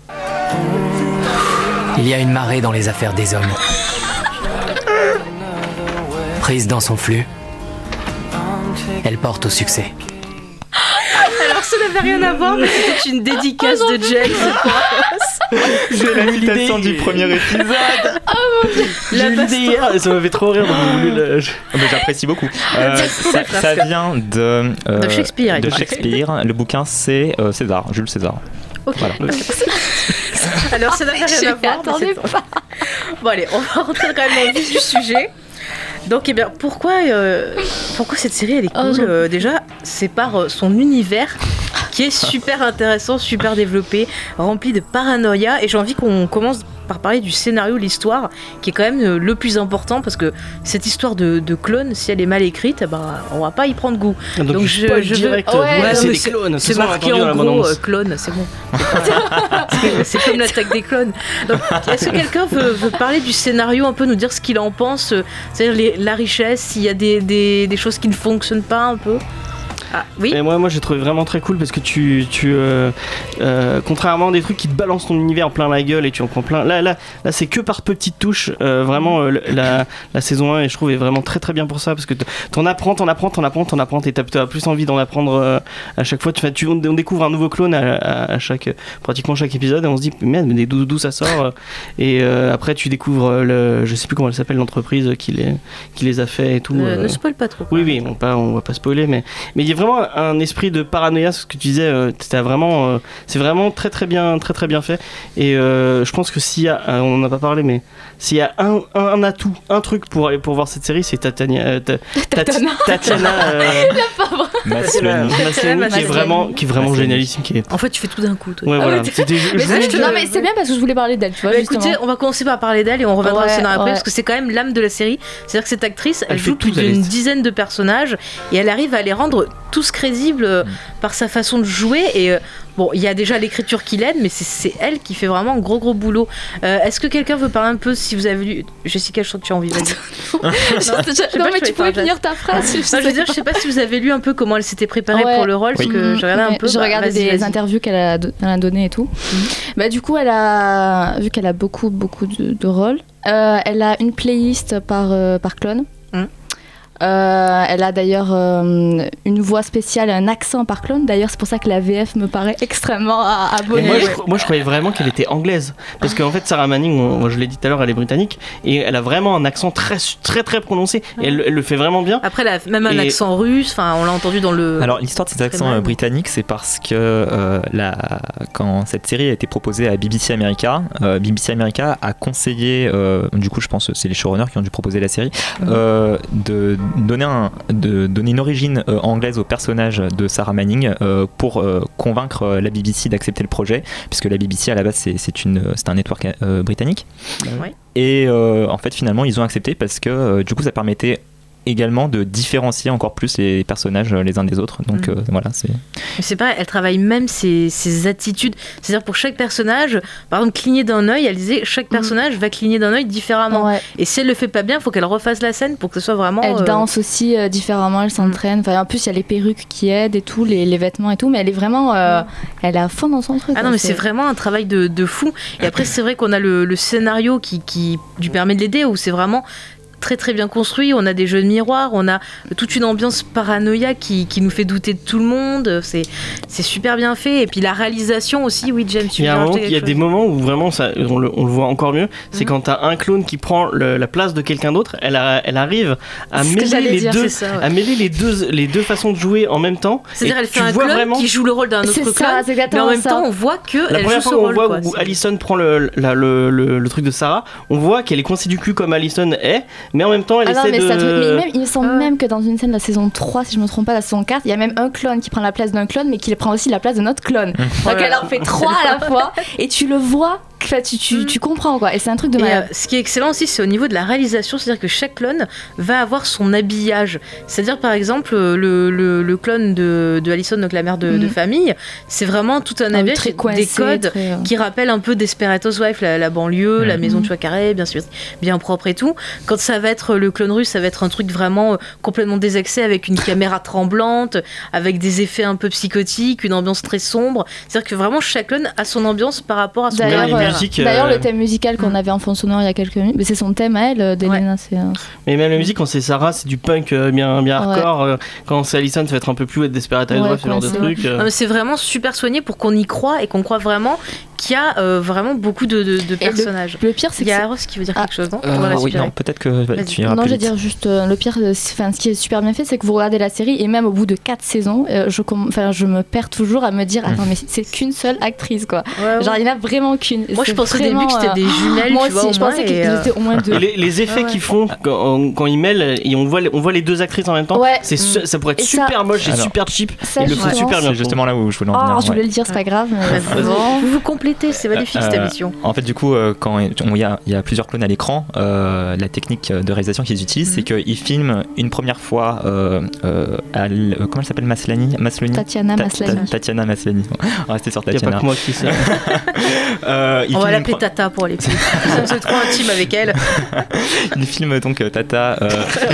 Il y a une marée dans les affaires des hommes. Prise dans son flux, elle porte au succès. Alors, ça n'avait rien à voir, mais c'était une dédicace de James. J'ai la citation du premier épisode. J'ai eu l'idée hier et ça m'a fait trop rire. donc j'ai voulu le- je- Mais j'apprécie beaucoup. Euh, ça, ça vient de, euh, De Shakespeare, il De paraît. Shakespeare. Le bouquin, c'est euh, César, Jules César. Ok. Voilà. Alors, ça n'avait rien Je à voir. mais m'attendais c'est- Bon, allez, on va rentrer quand même dans le vif du sujet. Donc, eh bien, pourquoi, euh, pourquoi cette série, elle est Oh, cool j'en- euh, Déjà, c'est par euh, son univers qui est super intéressant, super développé, rempli de paranoïa. Et j'ai envie qu'on commence par parler du scénario, l'histoire, qui est quand même euh, le plus important, parce que cette histoire de, de clone, si elle est mal écrite, eh ben, on va pas y prendre goût. Donc, Donc, je, je- spoil je veux- direct. Ouais, Ouais, non, c'est mais des c'est- clones. C'est ça, on l'a marqué entendu dans en la gros bande-annonce. euh, clone, c'est bon. c'est, c'est comme l'attaque des clones. Donc, est-ce que quelqu'un veut, veut parler du scénario, un peu nous dire ce qu'il en pense, euh, c'est-à-dire les- la richesse, s'il y a des, des, des choses qui ne fonctionnent pas un peu. Ah oui. Et moi, moi j'ai trouvé vraiment très cool parce que tu, tu euh, euh, contrairement à des trucs qui te balancent ton univers en plein la gueule et tu en prends plein. Là, là, là, c'est que par petites touches. Euh, vraiment, euh, le- la, la saison un, et je trouve, est vraiment très très bien pour ça parce que t- t'en apprends, t'en apprends, t'en apprends, t'en apprends, et t'as t'as plus envie d'en apprendre euh, à chaque fois. Tu, fais- tu, on on découvre un nouveau clone à, à- à chaque, pratiquement chaque épisode et on se dit, merde, mais d'où d'où ça sort euh, Et euh, après, tu découvres le, je sais plus comment elle s'appelle, l'entreprise qui les, qui les a fait et tout. Ne, euh. ne spoil pas trop. Oui, oui, on, pas, on va pas spoiler, mais mais il y a vraiment un esprit de paranoïa, ce que tu disais. Euh, t'as vraiment, euh, c'est vraiment très très bien, très très bien fait. Et euh, je pense que s'il y a, euh, on en a pas parlé, mais s'il y a un, un, un atout, un truc pour aller pour voir cette série, c'est Tatania, euh, Ta- Tatiana. Tatiana, euh, Maslany. Maslany, qui est vraiment, qui est vraiment Maslany. génialissime. Qui est... En fait, tu fais tout d'un coup. Toi. Ouais, Ah voilà. oui, C'était, je, Mais je ça, voulais je te- dire- non, mais c'est bien parce que je voulais parler d'elle, tu vois. Bah, justement. écoutez, on va commencer par parler d'elle et on reviendra Ouais, au scénario après ouais. parce que c'est quand même l'âme de la série. C'est-à-dire que cette actrice, elle, Elle fait joue plus toute la d'une liste. dizaine de personnages et elle arrive à les rendre tous crédibles euh, par sa façon de jouer. Et euh, bon, il y a déjà l'écriture qui l'aide, mais c'est, c'est elle qui fait vraiment un gros gros boulot. Euh, est-ce que quelqu'un veut parler un peu si vous avez lu Jessica, je sens que tu as envie. Vas-y. non, sais pas, mais je tu vais pouvais faire finir ta phrase. Non, je veux dire, je sais pas si vous avez lu un peu comment elle s'était préparée Ouais. pour le rôle, parce Oui. que je regardais un Mais peu. Je bah, regardais vas-y, des vas-y. interviews qu'elle a, do- elle a données et tout. Bah, du coup, elle a, vu qu'elle a beaucoup, beaucoup de, de rôles, euh, elle a une playlist par, euh, par clone. Mhm. Euh, elle a d'ailleurs euh, une voix spéciale, un accent par clone. D'ailleurs, c'est pour ça que la V F me paraît extrêmement à- Et abonnée. moi, je, moi, je croyais vraiment qu'elle était anglaise. Parce qu'en fait, Sarah Manning, on- je l'ai dit tout à l'heure, elle est britannique. Et elle a vraiment un accent très, très, très prononcé. Et elle, elle le fait vraiment bien. Après, elle a même un Et- accent russe, enfin, on l'a entendu dans le. Alors l'histoire de cet accent mal. euh, britannique, c'est parce que euh, la, quand cette série a été proposée à B B C America, euh, B B C America a conseillé, euh, du coup je pense que c'est les showrunners qui ont dû proposer la série, euh, de donner un, de donner une origine euh, anglaise au personnage de Sarah Manning euh, pour euh, convaincre euh, la B B C d'accepter le projet, puisque la B B C à la base c'est, c'est, une, c'est un network euh, britannique. Ouais. Et euh, en fait finalement ils ont accepté parce que euh, du coup ça permettait également de différencier encore plus les personnages les uns des autres. Donc mmh. euh, voilà, c'est. Mais c'est pas, elle travaille même ses, ses attitudes. C'est-à-dire pour chaque personnage, par exemple, cligner d'un œil, elle disait chaque personnage mmh. va cligner d'un œil différemment. Ouais. Et si elle le fait pas bien, il faut qu'elle refasse la scène pour que ce soit vraiment. Elle euh... danse aussi euh, différemment, elle s'entraîne. Enfin, en plus, il y a les perruques qui aident et tout, les, les vêtements et tout, mais elle est vraiment, euh, elle est à fond dans son truc. Ah non, mais c'est, c'est vraiment un travail de, de fou. Et après, c'est vrai qu'on a le, le scénario qui, qui lui permet de l'aider, où c'est vraiment très très bien construit, on a des jeux de miroirs, on a toute une ambiance paranoïaque qui, qui nous fait douter de tout le monde, c'est, c'est super bien fait, et puis la réalisation aussi, oui James, tu il y a, veux un moment, rajouter quelque il y a chose. des moments où vraiment ça, on, le, on le voit encore mieux, c'est mm-hmm. quand t'as un clone qui prend le, la place de quelqu'un d'autre, elle, a, elle arrive à mêler, les dire, deux, ça, ouais. à mêler les, deux, les deux façons de jouer en même temps. C'est-à-dire elle fait un clone vraiment... qui joue le rôle d'un autre c'est clone, ça, c'est mais en même ça. temps on voit que la elle première joue fois ce où on rôle, voit quoi, où c'est... Allison prend le, la, le, le, le truc de Sarah, on voit qu'elle est coincée du cul comme Allison est, mais en même temps elle ah essaie non, mais de... ça, mais même, il me semble ah. même que dans une scène de la saison trois, si je me trompe pas, la saison quatre, il y a même un clone qui prend la place d'un clone, mais qui prend aussi la place de notre clone. Donc elle en fait trois à la fois, et tu le vois, tu, tu, tu comprends quoi, et c'est un truc de malade. Euh, ce qui est excellent aussi, c'est au niveau de la réalisation, c'est-à-dire que chaque clone va avoir son habillage. C'est-à-dire par exemple, le, le, le clone de, de Allison, donc la mère de, mm. de famille, c'est vraiment tout un habillage, ah, coincé, des codes très, euh... qui rappellent un peu Desperate Housewives, la, la banlieue, mm. la maison de toit carré, bien sûr, bien propre et tout. Quand ça va être le clone russe, ça va être un truc vraiment complètement désaxé avec une caméra tremblante, avec des effets un peu psychotiques, une ambiance très sombre. C'est-à-dire que vraiment chaque clone a son ambiance par rapport à son d'ailleurs, les euh, musiques, d'ailleurs euh... le thème musical qu'on avait en fond sonore il y a quelques minutes, mais c'est son thème à elle, d'Elena. Ouais. C'est, euh... Mais même la musique, quand c'est Sarah, c'est du punk bien, bien hardcore. Ouais. Quand c'est Allison, ça va être un peu plus Desperate Housewives, ouais, ce genre de truc. Non, mais c'est vraiment super soigné pour qu'on y croie et qu'on croit vraiment qu'il y a euh, vraiment beaucoup de, de, de personnages. Le, le pire, c'est il y a que Aros qui veut dire ah, quelque chose, non euh, Oui, non, peut-être que Vas-y. tu iras Non, plus je vais dire juste euh, le pire. Enfin, ce qui est super bien fait, c'est que vous regardez la série et même au bout de quatre saisons, euh, je, enfin, je me perds toujours à me dire attends, mais c'est qu'une seule actrice quoi. Ouais, ouais. Genre il n'y en a vraiment qu'une. Moi, c'est je pensais vraiment, au début que c'était des jumelles. Moi tu aussi, vois, je pensais qu'ils euh... étaient au moins deux. Les, les effets ouais, ouais. qu'ils font quand, quand ils mêlent et on voit, on voit les deux actrices en même temps, ouais. c'est su, ça pourrait être et super ça, moche et alors, super cheap. Ça, ils le font super bien. C'est justement là où je voulais en venir. Oh, je voulais le dire, c'est pas grave. Vous vous complétez, c'est magnifique cette émission. En fait, du coup, quand il y a, il y a plusieurs clones à l'écran, euh, la technique de réalisation qu'ils utilisent, mm-hmm. c'est qu'ils filment une première fois, euh, euh, à l... comment elle s'appelle, Maslany, Maslany Tatiana Ta- Maslany. Ta- Tatiana Maslany. On va rester sur Tatiana. Il n'y a pas que moi qui sais. euh, On va l'appeler pro... Tata pour les petits. C'est trop intime avec elle. Il filme donc Tata. Euh...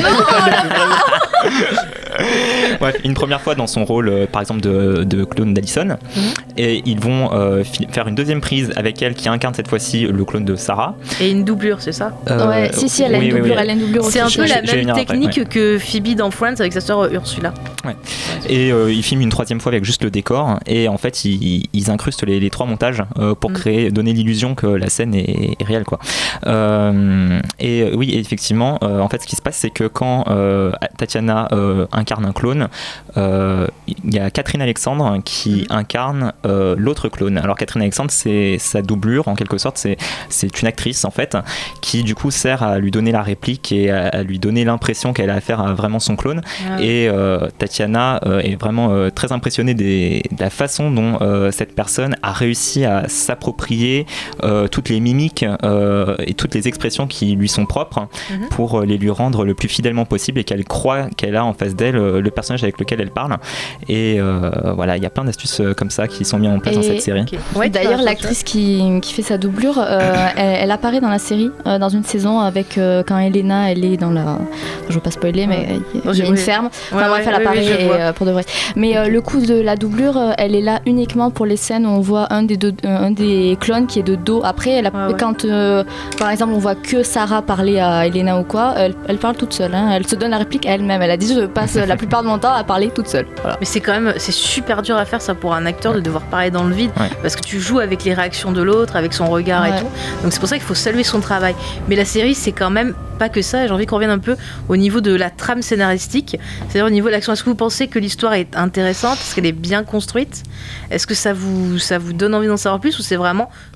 Bref, une première fois dans son rôle, euh, par exemple, de, de clone d'Allison, mm-hmm. et ils vont euh, fi- faire une deuxième prise avec elle qui incarne cette fois-ci le clone de Sarah. Et une doublure, c'est ça euh, Ouais, si, si, elle a oui, une oui, doublure, oui. elle a une doublure aussi. C'est un peu la même technique après, ouais. que Phoebe dans Friends avec sa sœur Ursula. Ouais. Et euh, ils filment une troisième fois avec juste le décor, et en fait, ils, ils incrustent les, les trois montages euh, pour mm. créer, donner l'illusion que la scène est, est réelle, quoi. Euh, et oui, effectivement, euh, en fait, ce qui se passe, c'est que quand euh, Tatiana euh, incarne un clone, euh, il y a Catherine Alexandre qui incarne euh, l'autre clone. Alors Catherine Alexandre, c'est sa doublure en quelque sorte, c'est, c'est une actrice en fait qui du coup sert à lui donner la réplique et à, à lui donner l'impression qu'elle a affaire à vraiment son clone. Ah. Et euh, Tatiana euh, est vraiment euh, très impressionnée des, de la façon dont euh, cette personne a réussi à s'approprier euh, toutes les mimiques euh, et toutes les expressions qui lui sont propres mm-hmm. pour les lui rendre le plus fidèlement possible et qu'elle croit qu'elle a en face d'elle le personnage avec lequel elle parle. Et euh, voilà, il y a plein d'astuces comme ça qui sont mises en place et dans cette série. Okay. Ouais, d'ailleurs, l'actrice qui, qui fait sa doublure, euh, elle, elle apparaît dans la série, euh, dans une saison avec euh, quand Elena, elle est dans la. Je veux pas spoiler, mais il y a une ferme. Enfin ouais, bref, ouais, elle apparaît oui, oui, et, euh, pour de vrai. Mais euh, le coup de la doublure, euh, elle est là uniquement pour les scènes où on voit un des, deux, un des clones qui est de dos. Après, elle a, ouais, ouais. quand euh, par exemple on voit que Sarah parler à Elena ou quoi, elle, elle parle toute seule. Hein. Elle se donne la réplique à elle-même. Elle a dit je passe la plupart de mon temps à parler toute seule. Voilà. Mais c'est quand même c'est super dur à faire ça pour un acteur de devoir parler dans le vide ouais. parce que tu joues avec les réactions de l'autre, avec son regard ouais. et tout. Donc c'est pour ça qu'il faut saluer son travail. Mais la série c'est quand même pas que ça. J'ai envie qu'on revienne un peu au niveau de la trame scénaristique, c'est-à-dire au niveau de l'action. Est-ce que vous pensez que l'histoire est intéressante? Est-ce qu'elle est bien construite? Est-ce que ça vous ça vous donne envie d'en savoir plus ou c'est vraiment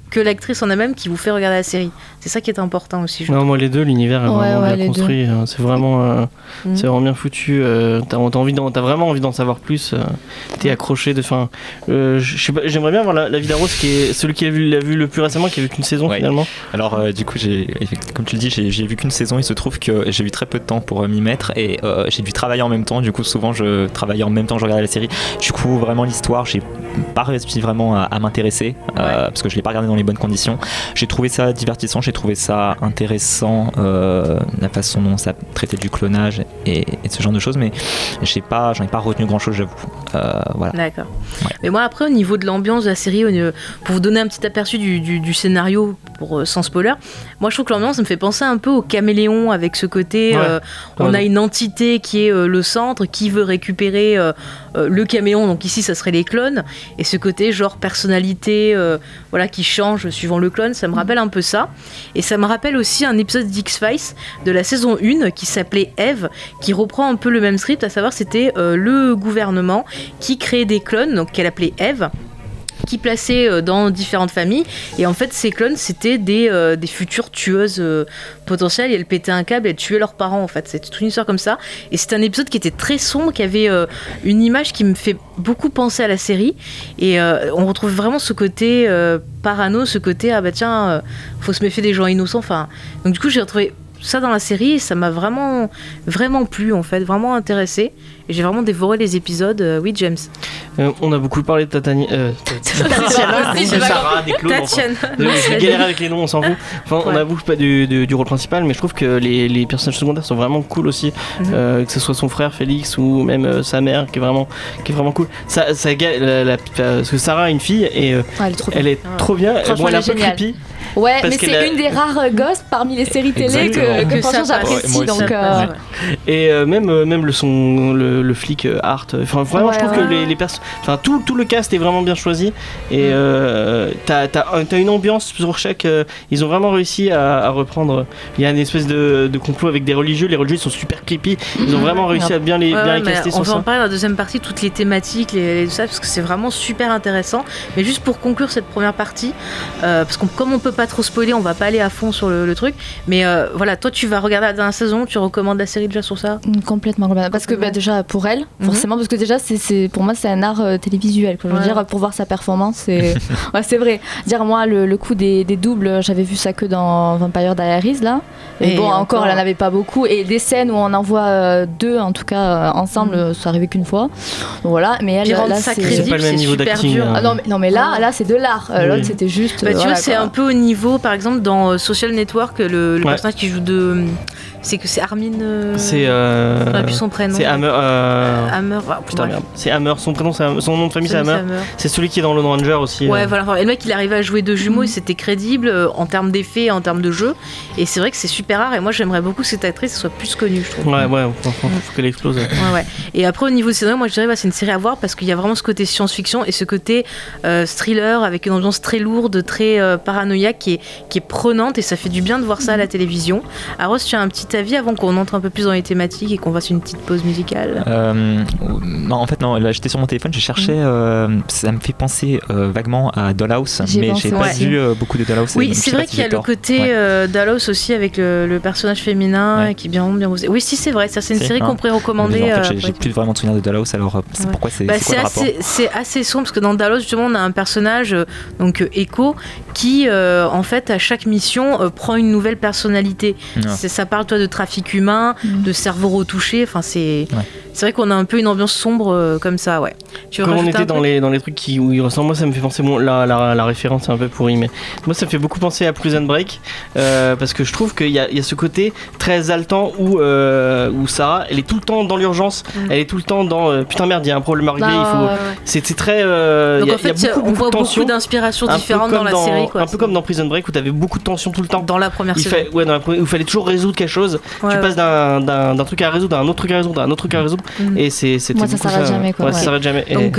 que l'actrice en elle-même qui vous fait regarder la série. C'est ça qui est important aussi. Je non, moi les deux, l'univers est Ouais, vraiment ouais, bien les construit. euh, C'est vraiment, euh, Mhm. c'est vraiment bien foutu. euh, T'as t'as envie d'en- t'as vraiment envie d'en savoir plus. euh, T'es accroché. De, fin, euh, je sais pas, j'aimerais bien voir la, la vie d'Arros, qui est celui qui l'a vu, l'a vu le plus récemment, qui a vu qu'une saison Ouais. finalement. Alors euh, du coup, j'ai, comme tu le dis, j'ai, j'ai vu qu'une saison. Il se trouve que j'ai eu très peu de temps pour euh, m'y mettre et euh, j'ai dû travailler en même temps. Du coup, souvent, je travaillais en même temps que je regardais la série. Du coup, vraiment l'histoire, j'ai pas réussi vraiment à, à m'intéresser euh, parce que je l'ai pas regardé dans les bonnes conditions. J'ai trouvé ça divertissant, j'ai trouvé ça intéressant, euh, la façon dont ça traitait du clonage et, et ce genre de choses, mais j'ai pas, j'en ai pas retenu grand chose, j'avoue. Euh, voilà. D'accord. Ouais. Mais moi, après, au niveau de l'ambiance de la série, au niveau- pour vous donner un petit aperçu du, du- du scénario, pour, euh, sans spoiler, moi je trouve que l'ambiance ça me fait penser un peu au Caméléon, avec ce côté, Ouais. euh, on a une entité qui est euh, le centre, qui veut récupérer euh, euh, le Caméléon, donc ici ça serait les clones, et ce côté genre personnalité euh, voilà, qui change suivant le clone, ça me rappelle un peu ça. Et ça me rappelle aussi un épisode d'X-Files de la saison un qui s'appelait Eve, qui reprend un peu le même script, à savoir c'était euh, le gouvernement qui créait des clones, donc qu'elle appelait Eve, qui plaçait euh, dans différentes familles, et en fait ces clones c'était des, euh, des futures tueuses euh, potentielles, et elles pétaient un câble et elles tuaient leurs parents en fait, c'était toute une histoire comme ça, et c'est un épisode qui était très sombre, qui avait euh, une image qui me fait beaucoup penser à la série, et euh, on retrouve vraiment ce côté euh, parano, ce côté ah bah tiens euh, faut se méfier des gens innocents, enfin donc du coup j'ai retrouvé ça dans la série et ça m'a vraiment vraiment plu en fait, vraiment intéressé, et j'ai vraiment dévoré les épisodes. euh, oui James. Euh, on a beaucoup parlé de Tatani, euh, Tatiana, de Sarah, des clones. enfin. Tatiana. Désolé, je vais galérer avec les noms, on s'en fout. Enfin, on Ouais. a beaucoup pas du, du, du rôle principal, mais je trouve que les, les personnages secondaires sont vraiment cool aussi. Mhm. Euh, que ce soit son frère Félix ou même euh, sa mère, qui est vraiment, qui est vraiment cool. Ça, ça, ga- la, la- parce que Sarah a une fille et euh, Ah, elle est trop bien. elle est Ah. trop bien. Franchement, Bon, elle est un elle peu est géniale. creepy. Ouais, Parce mais qu'elle c'est a- une des rares euh, gosses parmi les séries télé Exactement. que, que Que franchement ça passe. j'apprécie. Ouais, moi aussi. donc, euh, Ouais. Et euh, même, euh, même le, son, le, le flic euh, Art. Enfin, vraiment, Ouais, je trouve ouais, que ouais. les, les personnes. Enfin, tout, tout le cast est vraiment bien choisi. Et Mm. euh, t'as, t'as, un- t'as une ambiance sur chaque. euh, ils ont vraiment réussi à, à reprendre. Il y a une espèce de, de complot avec des religieux. Les religieux sont super creepy. Ils ont vraiment réussi à bien les, Ouais, bien ouais, les mais caster on sur va en ça. parler dans la deuxième partie, toutes les thématiques, les, les- tout ça, parce que c'est vraiment super intéressant. Mais juste pour conclure cette première partie, euh, parce que comme on peut pas trop spoiler, on va pas aller à fond sur le, le truc. Mais euh, voilà, toi tu vas regarder la dernière saison, tu recommandes la série déjà sur ça? Mm, Complètement, complètement. Parce que bah, déjà pour elle, Mhm. forcément, parce que déjà c'est, c'est pour moi c'est un art euh, télévisuel. Quoi. Je veux Ouais. dire, pour voir sa performance, c'est, ouais, c'est vrai. Dire moi le, le coup des, des doubles, j'avais vu ça que dans Vampire Diaries là. Et, Et bon, encore, encore, elle en avait pas beaucoup. Et des scènes où on en voit euh, deux, en tout cas euh, ensemble, Mhm. euh, ça arrivait qu'une fois. Donc, voilà, mais elle Puis rendre là ça c'est. crédible, C'est pas le même c'est niveau super d'acting, dur. hein. Ah non mais, non mais là, Ouais. là c'est de l'art. Euh, Oui. L'autre c'était juste. Bah, euh, tu voilà, vois, c'est quoi. un peu au niveau, par exemple, dans euh, Social Network, le, le Ouais. personnage qui joue de. C'est que c'est Armin. euh, C'est. Euh, on a plus son prénom. c'est Hammer. euh, Hammer. Ah, Putain, bref. merde. C'est Hammer. Son prénom, c'est Hammer. Son nom de famille, c'est Celui, Hammer. C'est celui qui est dans Lone Ranger aussi. Ouais, euh. voilà. Enfin, et le mec, il arrivait à jouer deux jumeaux Mhm. et c'était crédible euh, en termes d'effets, et en termes de jeu. Et c'est vrai que c'est super rare. Et moi, j'aimerais beaucoup que cette actrice soit plus connue, je trouve. Ouais, ouais, franchement, faut qu'elle explose. Ouais, ouais. Et après, au niveau du scénario, moi je dirais bah, c'est une série à voir parce qu'il y a vraiment ce côté science-fiction et ce côté euh, thriller avec une ambiance très lourde, très euh, paranoïaque qui est, qui est prenante, et ça fait du bien de voir ça à la télévision. Aros, tu as un petit avis avant qu'on entre un peu plus dans les thématiques et qu'on fasse une petite pause musicale? Euh, non, en fait, non, là j'étais sur mon téléphone, j'ai cherché, euh, ça me fait penser euh, vaguement à Dollhouse, J'y ai mais pensé j'ai pas aussi. vu euh, beaucoup de Dollhouse. Oui, donc je c'est sais vrai pas si qu'il y a j'ai le tort. côté Ouais. euh, Dallas aussi avec le, le personnage féminin Ouais. qui est bien, bien bossé. Oui, si, c'est vrai, ça c'est une Si, série hein. qu'on pourrait Mais recommander. en fait, euh, j'ai, j'ai pour- plus vraiment de souvenirs de Dollhouse, alors euh, c'est Ouais. pourquoi c'est, Bah, c'est quoi c'est, le rapport assez, c'est assez sombre parce que dans Dallas justement on a un personnage euh, donc euh, Echo qui euh, en fait à chaque mission euh, prend une nouvelle personnalité. Ah. C'est, ça parle toi de trafic humain, Mhm. de cerveau retouché. Enfin c'est Ouais. c'est vrai qu'on a un peu une ambiance sombre euh, comme ça, ouais. Tu veux Comme on rajouter était un dans truc les, dans les trucs qui, où il ressemble, moi ça me fait penser, bon, la, la, la référence est un peu pourrie, mais moi ça me fait beaucoup penser à Prison Break, euh, parce que je trouve qu'il y a, il y a ce côté très haletant où, euh, où Sarah, elle est tout le temps dans l'urgence, Mm. elle est tout le temps dans euh, putain merde, il y a un problème à régler, Bah, il faut. ouais, ouais. C'est, c'est très. euh, Donc il y a, en il y a fait beaucoup, on beaucoup voit de tension. beaucoup d'inspirations Un peu différentes comme dans la dans- série, quoi. Un peu comme dans Prison Break où t'avais beaucoup de tension tout le temps. dans la première Il saison. fait, ouais, dans la première- où il fallait toujours résoudre quelque chose. Ouais, tu ouais. passes d'un, d'un, d'un truc à résoudre, d'un autre truc à résoudre, d'un autre truc à résoudre, Mhm. et c'est, c'était Moi, ça beaucoup s'arrête jamais, quoi, Ouais, ça ouais. s'arrête jamais. Et- Donc euh,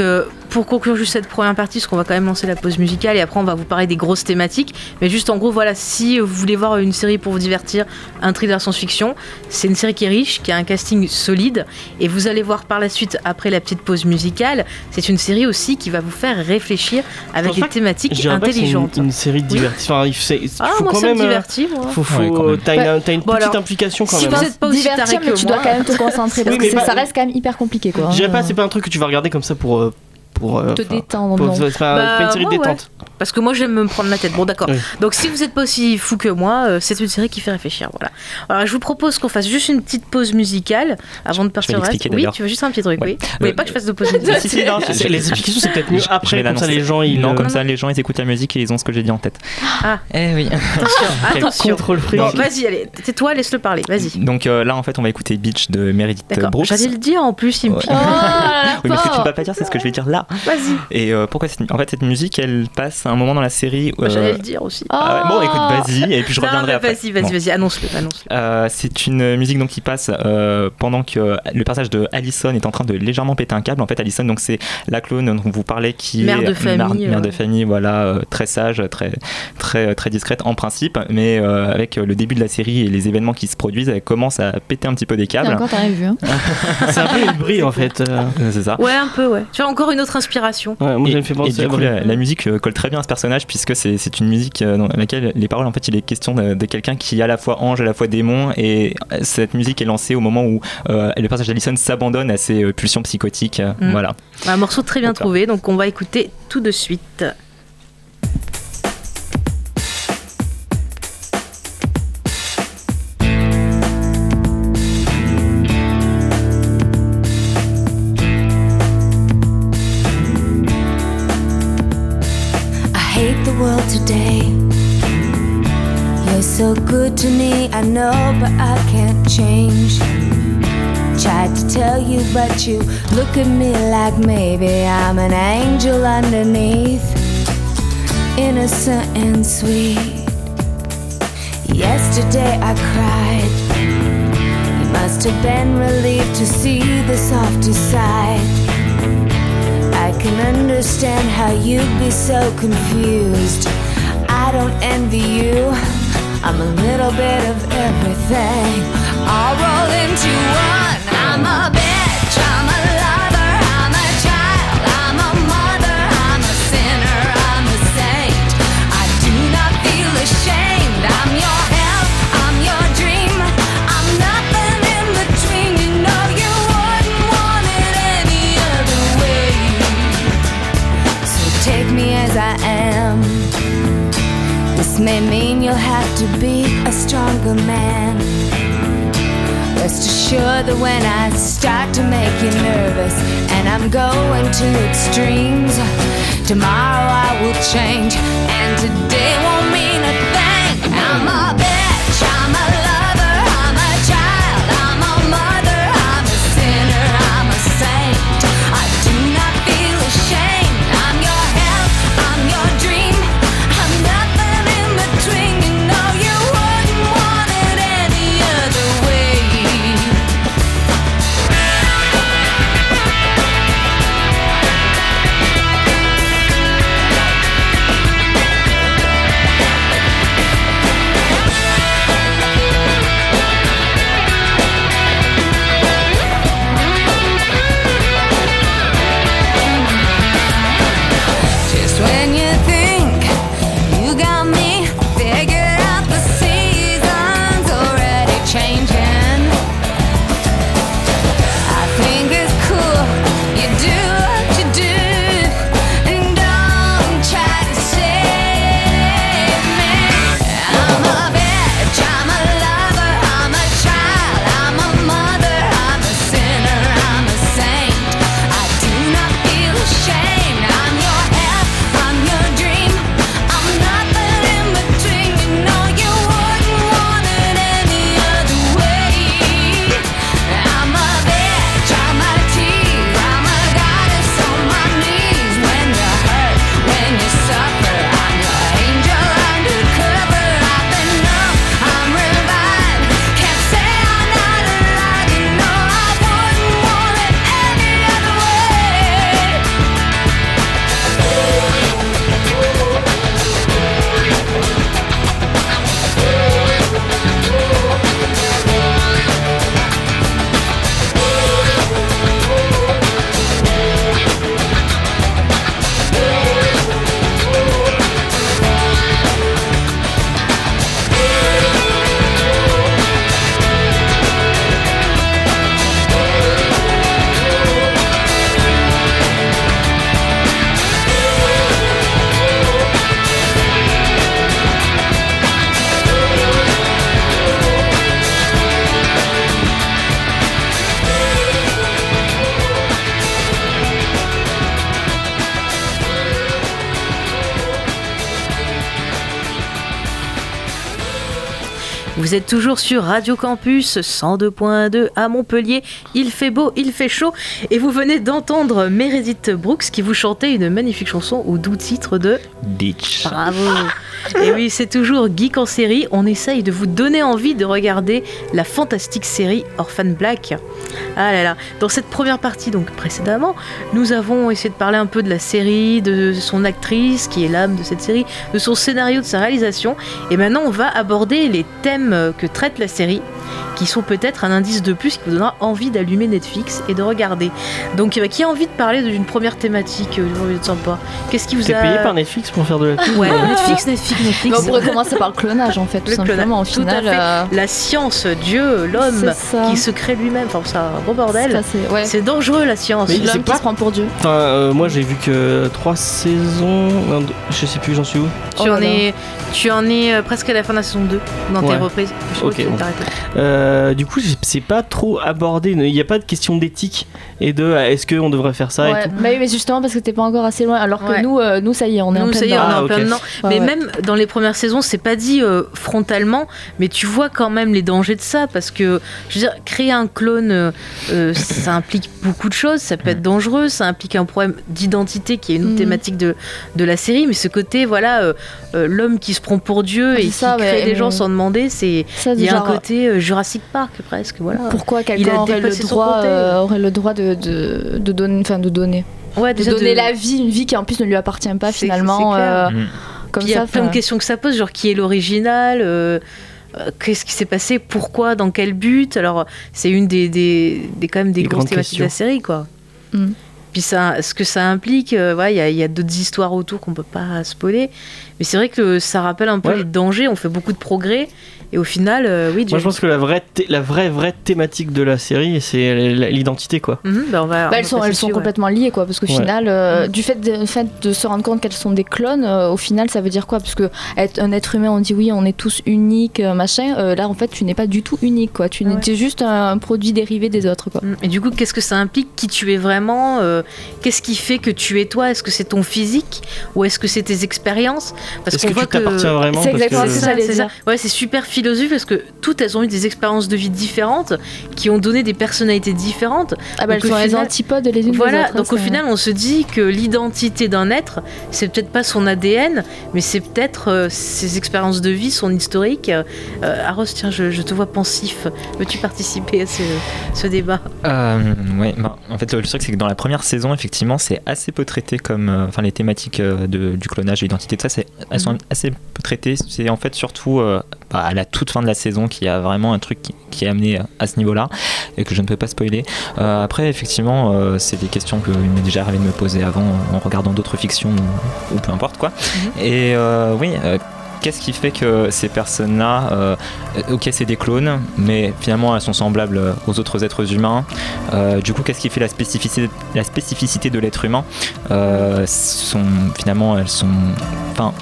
pour conclure juste cette première partie, parce qu'on va quand même lancer la pause musicale et après on va vous parler des grosses thématiques. Mais juste en gros, voilà, si vous voulez voir une série pour vous divertir, un thriller science-fiction, c'est une série qui est riche, qui a un casting solide. Et vous allez voir par la suite, après la petite pause musicale, c'est une série aussi qui va vous faire réfléchir avec des thématiques intelligentes. C'est une, une série divertie. Enfin, il faut, ah, faut moi quand ça même, me divertit, moi. Faut, faut, ouais, t'as une, t'as une bon, petite alors, implication quand si même. Si vous n'êtes pas aussi divertir, taré mais que tu moi, dois quand même te concentrer parce oui, que bah, ça reste quand même hyper compliqué, quoi. Je dirais pas, c'est pas un truc que tu vas regarder comme ça pour. Euh, pour euh, te détendre, pour, non. C'est pas, bah, pas une série moi, de détente. Ouais. Parce que moi j'aime me prendre la tête. Bon d'accord. Oui. Donc si vous n'êtes pas aussi fou que moi, euh, c'est une série qui fait réfléchir. Voilà. Alors je vous propose qu'on fasse juste une petite pause musicale avant de partir au reste. Oui, tu veux juste un petit truc. Ouais. Oui. Vous voulez pas que je fasse de pause musicale? Si, si, non, les explications c'est peut-être mieux après. Comme ça les gens ils non, comme ça les gens ils écoutent la musique et ils ont ce que j'ai dit en tête. Ah. Eh oui. Attention. Attention. Contrôle fric. Bon, vas-y, allez. Tais-toi, laisse-le parler. Vas-y. Donc euh, là en fait on va écouter Beach de Meredith Brooks. J'allais le dire en plus. Il me. Oui mais ce que tu ne vas pas dire c'est ce que je vais dire là. Vas-y. Et pourquoi en fait cette musique elle passe à un moment dans la série bah, euh... j'allais le dire aussi ah, bon écoute vas-y et puis je non, reviendrai après vas-y vas-y bon. vas-y annonce-le, annonce-le. Euh, c'est une musique donc qui passe euh, pendant que le personnage de Allison est en train de légèrement péter un câble. En fait Allison donc c'est la clone dont vous parlez qui mère est de famille, mère, euh... mère de famille voilà euh, très sage très très très discrète en principe mais euh, avec le début de la série et les événements qui se produisent elle commence à péter un petit peu des câbles. Et encore t'as rien vu hein. C'est un peu une brille en fait euh... c'est ça. Ouais un peu ouais. Tu vois encore une autre inspiration. Ouais, moi, et, me fait penser et du coup la, la musique euh, colle très bien à ce personnage puisque c'est, c'est une musique euh, dans laquelle les paroles en fait il est question de, de quelqu'un qui est à la fois ange à la fois démon et cette musique est lancée au moment où euh, le personnage d'Allison s'abandonne à ses euh, pulsions psychotiques euh, mm. voilà. Un morceau très bien donc, trouvé donc on va écouter tout de suite. World today. You're so good to me, I know, but I can't change. Tried to tell you, but you look at me like maybe I'm an angel underneath, innocent and sweet. Yesterday I cried. You must have been relieved to see the softer side. I can understand how you'd be so confused. I don't envy you. I'm a little bit of everything, all rolled into one. I'm a bitch, I'm a lover, I'm a child, I'm a mother, I'm a sinner, I'm a saint. I do not feel ashamed. I'm your hell, I'm your dream. I'm nothing in between. You know you wouldn't want it any other way. Take me as I am. This may mean you'll have to be a stronger man. Rest assured that when I start to make you nervous and I'm going to extremes, tomorrow I will change and today won't mean a thing. I'm a bitch, I'm a lover, I'm a child, I'm a mother, I'm a sinner, I'm a saint. I do not feel ashamed. I'm your hell, I'm your dream. I'm nothing in between. You know you wouldn't want it any other way. Vous êtes toujours sur Radio Campus cent deux point deux à Montpellier. Il fait beau, il fait chaud. Et vous venez d'entendre Meredith Brooks qui vous chantait une magnifique chanson au doux titre de Ditch. Bravo. Et oui, c'est toujours Geek en série. On essaye de vous donner envie de regarder la fantastique série Orphan Black. Ah là là. Dans cette première partie, donc précédemment, nous avons essayé de parler un peu de la série, de son actrice qui est l'âme de cette série, de son scénario, de sa réalisation. Et maintenant, on va aborder les thèmes que traite la série, qui sont peut-être un indice de plus qui vous donnera envie d'allumer Netflix et de regarder. Donc, euh, qui a envie de parler d'une première thématique euh, j'ai envie de sympa. Qu'est-ce qui vous T'es a... payé par Netflix pour faire de la pub? Ouais, Netflix, Netflix, Netflix. On pourrait commencer par le clonage en fait, tout Le simplement. Au clonage, tout final, à fait. euh, La science, Dieu, l'homme C'est ça. qui se crée lui-même. Enfin, c'est un gros bordel. ça, c'est- ouais. C'est dangereux la science. Mais L'homme c'est qui pas- se prend pour Dieu. Enfin, euh, moi j'ai vu que trois saisons. Non, deux- je sais plus, j'en suis où. Tu, Oh là en là. es, tu en es euh, presque à la fin de la saison deux dans tes Ouais. reprises. Je crois Ok, que tu bon. t'es arrêté. Euh, du coup, j'ai- c'est pas trop abordé. Il n'y a pas de question d'éthique et de euh, est-ce qu'on devrait faire ça Ouais, et tout. mais, mais justement parce que t'es pas encore assez loin. Alors que Ouais. nous, euh, nous ça y est, on est en Nous, plein ça y est, on dedans. est en Ah, plein ok. dedans. Ouais, mais ouais. même dans les premières saisons, c'est pas dit euh, frontalement, mais tu vois quand même les dangers de ça, parce que, je veux dire, créer un clone, euh, euh, ça implique beaucoup de choses, ça peut être dangereux, ça implique un problème d'identité qui est une autre Mhm. thématique de, de la série, mais ce côté, voilà, euh, euh, l'homme qui se prend pour Dieu C'est et ça, qui ouais, crée des et gens on- sans demander, c'est... Ça, Il y a genre, un côté euh, Jurassic Park presque, voilà. Pourquoi Il quelqu'un a aurait le dépassé son droit, comté. euh, aurait le droit de, de, de donner, enfin de donner, Ouais, de déjà donner de- la vie, une vie qui en plus ne lui appartient pas C'est- finalement. c'est clair. euh, Mm. Comme Puis il y a ça, plein de enfin, questions que ça pose, genre qui est l'original, euh, euh, qu'est-ce qui s'est passé, pourquoi, dans quel but. Alors c'est une des, des, des quand même des Des grosses grandes thématiques de la questions. série, quoi. Mm. Puis ça, ce que ça implique, euh, ouais, il y a, il y a d'autres histoires autour qu'on peut pas spoiler, mais c'est vrai que ça rappelle un peu Ouais. les dangers. On fait beaucoup de progrès et au final, euh, oui. Moi, je pense que la vraie, thé- la vraie, vraie thématique de la série, c'est la- l'identité, quoi. Mhm, bah, on va- on bah, va elles sont, passer elles sont dessus, ouais. complètement liées quoi, parce qu'au Ouais. final, euh, Mm. du fait de, fait de se rendre compte qu'elles sont des clones, euh, au final, ça veut dire quoi? Parce que être un être humain, on dit oui, on est tous uniques, euh, machin. euh, là, en fait, tu n'es pas du tout unique, quoi. Tu Ah ouais. es juste un produit dérivé des autres, quoi. Mm. Et du coup, qu'est-ce que ça implique? Qui tu es vraiment? euh, Qu'est-ce qui fait que tu es toi? Est-ce que c'est ton physique ou est-ce que c'est tes expériences? Parce Est-ce que qu'on voit tu t'appartiens vraiment? C'est Parce exactement que- ça. C'est ça, j'allais c'est ça. dire. Ouais, c'est super philosophique parce que toutes elles ont eu des expériences de vie différentes qui ont donné des personnalités différentes. Ah bah, elles Donc, sont au les final- antipodes les unes des Voilà, autres. donc hein, au c'est- final, on se dit que l'identité d'un être, c'est peut-être pas son A D N, mais c'est peut-être euh, ses expériences de vie, son historique. Euh, Arros, tiens, je, je te vois pensif. Veux-tu participer à ce, ce débat? Euh, ouais, bah, en fait, le truc, c'est que dans la première saison, effectivement, c'est assez peu traité comme. euh, Enfin, les thématiques euh, de, du clonage, de l'identité, tout ça, c'est, elles sont Mhm. assez peu traitées. C'est en fait surtout euh, bah, à la toute fin de la saison qu'il y a vraiment un truc qui, qui est amené à ce niveau-là et que je ne peux pas spoiler. Euh, après, effectivement, euh, c'est des questions que il m'est déjà arrivé de me poser avant en regardant d'autres fictions ou, ou peu importe quoi. Mhm. Et euh, oui. Euh, Qu'est-ce qui fait que ces personnes-là, euh, ok, c'est des clones, mais finalement elles sont semblables aux autres êtres humains. Euh, du coup, qu'est-ce qui fait la spécificité, la spécificité de l'être humain? euh, sont, Finalement, elles sont. Enfin.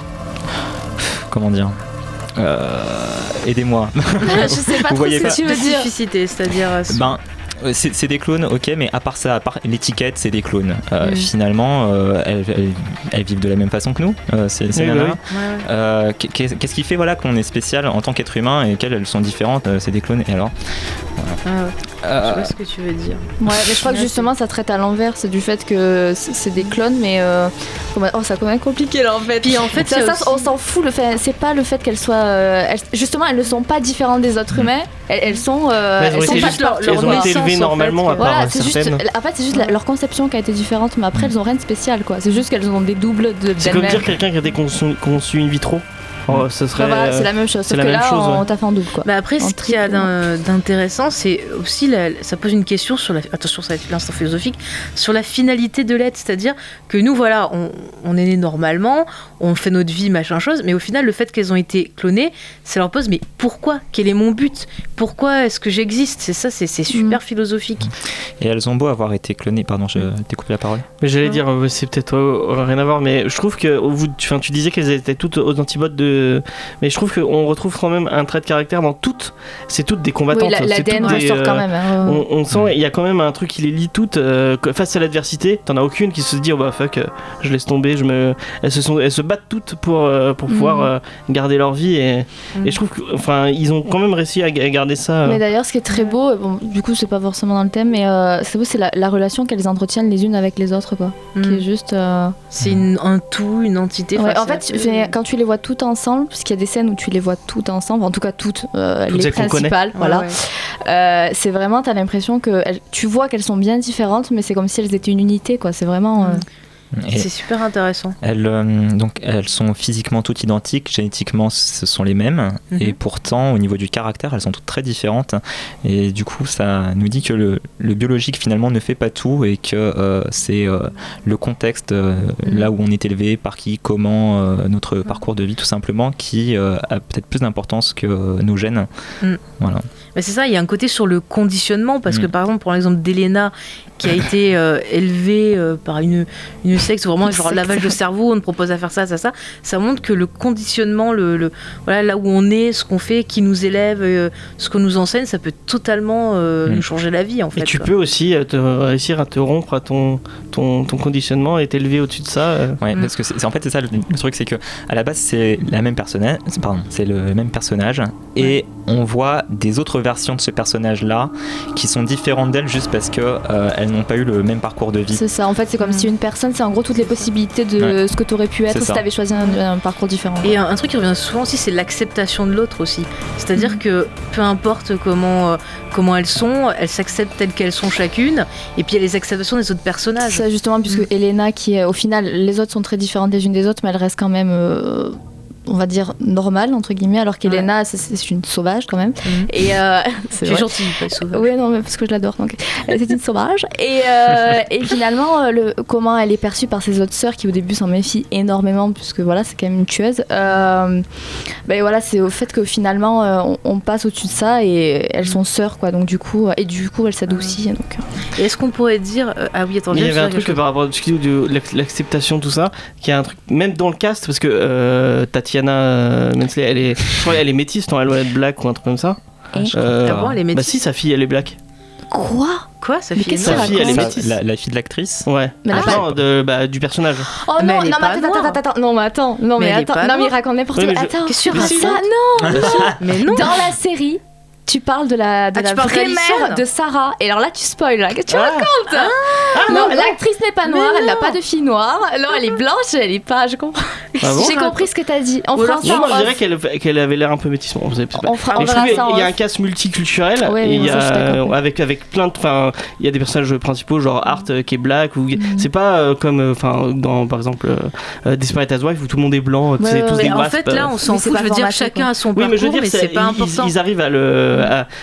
Comment dire euh, Aidez-moi. je sais pas Vous trop voyez ce pas. que tu veux dire. Spécificité, c'est-à-dire. euh, Ben, euh, c'est, c'est des clones, ok, mais à part ça, à part l'étiquette, c'est des clones. Euh, Mhm. Finalement, euh, elles, elles- elles vivent de la même façon que nous, euh, ces, ces Oui, bah nanas. oui. ouais, ouais. Euh, qu'est- qu'est-ce qui fait voilà, qu'on est spécial en tant qu'être humain et qu'elles elles sont différentes? euh, C'est des clones. Et alors Ah ouais, Euh, Je vois ce que tu veux dire. Ouais, mais je crois que Là, justement ça traite à l'envers, c'est du fait que c'est c'est des clones, mais euh, comment- oh ça quand même compliqué là en fait. Puis en fait, ça, il y a ça, aussi- on s'en fout. Le fait, c'est pas le fait qu'elles soient, euh, elles- justement, elles ne sont pas différentes des autres humains. Elles, elles sont, euh, Mais elles ont elles sont été pas juste- leur- elles leur ont été naissance, élevées en fait, normalement que- à part Voilà, c'est juste, certaines. en fait, c'est juste la- leur conception qui a été différente, mais après elles ont rien de spécial quoi. C'est juste qu'elles ont des doubles de C'est comme d'elles-mêmes. dire quelqu'un qui a été conçu, conçu in vitro. Oh, ce serait. Enfin, voilà, c'est la même chose. c'est Sauf la que même là, chose, on ouais. t'a fait en double quoi. Bah après, En ce qu'il y a triple, d'in- d'intéressant, c'est aussi, la- ça pose une question sur la, attention, ça va être l'instant philosophique, sur la finalité de l'être. C'est-à-dire que nous, voilà, on, on est né normalement, on fait notre vie, machin chose, mais au final, le fait qu'elles ont été clonées, ça leur pose, mais pourquoi? Quel est mon but? Pourquoi est-ce que j'existe? C'est ça, c'est c'est super Mm. philosophique. Et elles ont beau avoir été clonées. Pardon, je t'ai coupé la parole. Mais j'allais dire, euh, c'est peut-être euh, rien à voir, mais je trouve que au bout de- enfin, tu disais qu'elles étaient toutes aux antipodes de, de. Mais je trouve qu'on retrouve quand même un trait de caractère dans toutes. C'est toutes des combattantes. Oui, l'A D N ressort euh, quand même. Hein. On, on sent, il y a quand même un truc qui les lie toutes. Euh, face à l'adversité, t'en as aucune qui se dit, oh bah fuck, euh, je laisse tomber. Je me... elles, se sont... elles se battent toutes pour, euh, pour pouvoir mmh. euh, garder leur vie. Et, mmh. et je trouve qu'enfin, ils ont quand même réussi à, à garder ça. Euh... Mais d'ailleurs, ce qui est très beau, bon, du coup, c'est pas forcément dans le thème, mais euh, c'est beau, c'est la, la relation qu'elles entretiennent les unes avec les autres, quoi. Mmh. Qui est juste. Euh... C'est une, un tout, une entité. Ouais, en fait, peu... quand tu les vois toutes ensemble, parce qu'il y a des scènes où tu les vois toutes ensemble, en tout cas toutes, euh, toutes les principales, voilà. Ouais, ouais. Euh, c'est vraiment, t'as l'impression que elles, tu vois qu'elles sont bien différentes, mais c'est comme si elles étaient une unité, quoi. C'est vraiment. Euh... Et c'est super intéressant. Elles, euh, donc, elles sont physiquement toutes identiques, génétiquement ce sont les mêmes, mm-hmm. et pourtant au niveau du caractère elles sont toutes très différentes. Et du coup ça nous dit que le, le biologique finalement ne fait pas tout et que euh, c'est euh, le contexte, euh, mm-hmm. là où on est élevé, par qui, comment, euh, notre mm-hmm. parcours de vie tout simplement, qui euh, a peut-être plus d'importance que euh, nos gènes. Mm. Voilà. Mais c'est ça, il y a un côté sur le conditionnement, parce mm. que par exemple, pour l'exemple d'Elena, qui a été euh, élevée euh, par une, une secte, vraiment genre lavage de cerveau, on te propose à faire ça, ça, ça, ça montre que le conditionnement, le, le, voilà, là où on est, ce qu'on fait, qui nous élève, euh, ce qu'on nous enseigne, ça peut totalement euh, mm. nous changer la vie en fait. Et tu quoi. peux aussi te, réussir à te rompre à ton, ton, ton conditionnement et t'élever au-dessus de ça. Euh. Ouais, mm. parce que c'est, c'est, en fait c'est ça le, le truc, c'est que à la base c'est la même personnage, pardon, c'est le même personnage, et ouais. on voit des autres versions de ce personnage-là qui sont différentes d'elle juste parce que euh, elles n'ont pas eu le même parcours de vie. C'est ça, en fait c'est comme mmh. si une personne, c'est en gros toutes les possibilités de ouais. ce que tu aurais pu être si tu avais choisi un, un parcours différent. Et un, un truc qui revient souvent aussi, c'est l'acceptation de l'autre aussi. C'est-à-dire mmh. que peu importe comment, euh, comment elles sont, elles s'acceptent telles qu'elles sont chacune, et puis il y a les acceptations des autres personnages. C'est ça justement, puisque mmh. Elena, qui au final, les autres sont très différentes les unes des autres, mais elle reste quand même... Euh, on va dire normale entre guillemets, alors qu'Elena ouais. c'est, c'est une sauvage quand même. Mmh. Et euh, c'est tu es gentille, pas sauvage. Oui, non, mais parce que je l'adore, donc c'est une sauvage. Et, euh, et finalement, le, comment elle est perçue par ses autres sœurs qui au début s'en méfient énormément, puisque voilà, c'est quand même une tueuse. Euh, ben voilà, c'est au fait que finalement on, on passe au-dessus de ça et elles sont sœurs, quoi. Donc du coup, et du coup, elle s'adoucit. Mmh. Donc. Et est-ce qu'on pourrait dire, euh, ah oui, attends, il y avait un truc que par rapport à ce qui de l'acceptation, tout ça, qui a un truc même dans le cast, parce que euh, Tatiana Tatiana Maslany, elle est, je crois elle est métisse, non, elle doit être black ou un truc comme ça. Et euh, ah bon, elle est métisse. Bah si, sa fille elle est black. Quoi Quoi, sa fille, sa fille elle est métisse. La, la fille de l'actrice. Ouais. Mais ah, non, de, bah, du personnage. Oh non, non, mais attends, attends, attends, attends, non, mais attends, non, mais, mais attends, non, mais il raconte n'importe quoi. Attends, qu'est-ce que tu ça non, mais non. Dans la série. Tu parles de la, de ah, la vraie mère de Sarah. Et alors là, tu spoil. Là. Qu'est-ce que tu ah. racontes ah. Ah, non, non, l'actrice n'est pas noire, elle n'a pas de fille noire. Non, elle est blanche, elle est pas. Je comprends. Ah bon J'ai compris ce que tu as dit. En France, non, moi, je dirais qu'elle, qu'elle avait l'air un peu métisse. Bon, on fera, on verra ça. Il y a un cast multiculturel. Ouais, et il y a avec avec plein de. Enfin, il y a des personnages principaux, genre Art euh, qui est black. Ou mm. c'est pas euh, comme, enfin, dans par exemple euh, Desperate Housewives où tout le monde est blanc. Ouais, c'est ouais, tous ouais. des En fait, là, on s'en fout. Je veux dire, chacun a son parcours, mais c'est pas important. Ils arrivent à le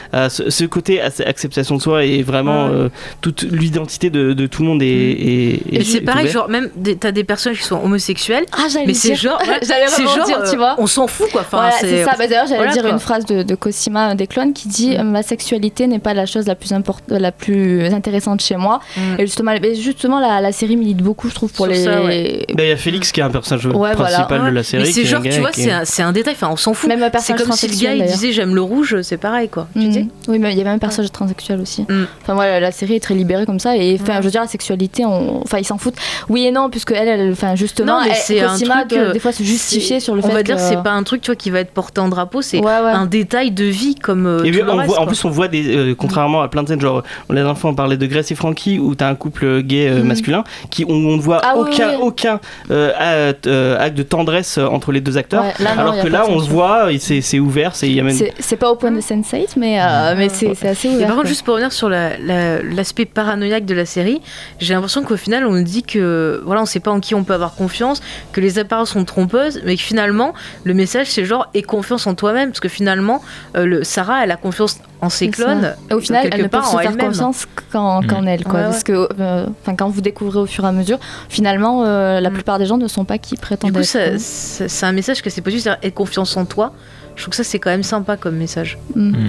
ce côté acceptation de soi et vraiment euh, toute l'identité de, de tout le monde est, est, et c'est pareil ouvert. Genre même des, t'as des personnages qui sont homosexuels ah, mais c'est dire, genre ouais, j'allais c'est genre dire, tu vois on s'en fout quoi enfin, voilà, c'est, c'est ça bah, d'ailleurs j'allais voilà, dire quoi. Une phrase de, de Cosima Desclones qui dit mm. ma sexualité n'est pas la chose la plus import- la plus intéressante chez moi mm. et justement, justement la, la série milite beaucoup je trouve pour Sur les ouais. bah, il y a Félix qui est un personnage ouais, principal voilà. de la série mais c'est genre tu vois c'est un, c'est un détail enfin on s'en fout même c'est comme si le gars il disait j'aime le rouge c'est pareil quoi tu sais oui mais il y a même un personnage transsexuel aussi. Mm. Enfin voilà, la série est très libérée comme ça et enfin mm. je veux dire la sexualité, on... enfin ils s'en foutent. Oui et non puisque elle, elle enfin justement, non, mais elle, c'est Cosima un truc de, des fois se justifier sur le on fait. On va que... dire c'est pas un truc tu vois qui va être porté en drapeau, c'est ouais, ouais. un détail de vie comme. Euh, et tout on le reste, voit, quoi. En plus on voit des euh, contrairement à plein de scènes genre la dernière fois on parlait de Grace et Frankie où t'as un couple gay euh, mm. masculin qui on, on ne voit ah, aucun oui, oui. aucun euh, acte, euh, acte de tendresse entre les deux acteurs. Ouais, là, non, alors que là on le voit et c'est c'est ouvert, c'est il y a même. C'est, c'est pas au point de sense eight mais euh, mais c'est c'est assez ouvert. Et par contre juste pour revenir sur la, la, l'aspect paranoïaque de la série, j'ai l'impression qu'au final on nous dit que voilà on sait pas en qui on peut avoir confiance, que les apparences sont trompeuses, mais que finalement le message c'est genre aie confiance en toi-même parce que finalement euh, le, Sarah elle a confiance en ses clones. Et au final elle ne peut se faire elle-même. Confiance qu'en, mmh. qu'en elle quoi, ouais, parce ouais. que euh, quand vous découvrez au fur et à mesure finalement euh, la mmh. plupart des gens ne sont pas qui prétendent du coup, être. Ça, c'est, c'est un message que c'est possible, c'est-à-dire aie confiance en toi. Je trouve que ça c'est quand même sympa comme message. Mmh. Mmh.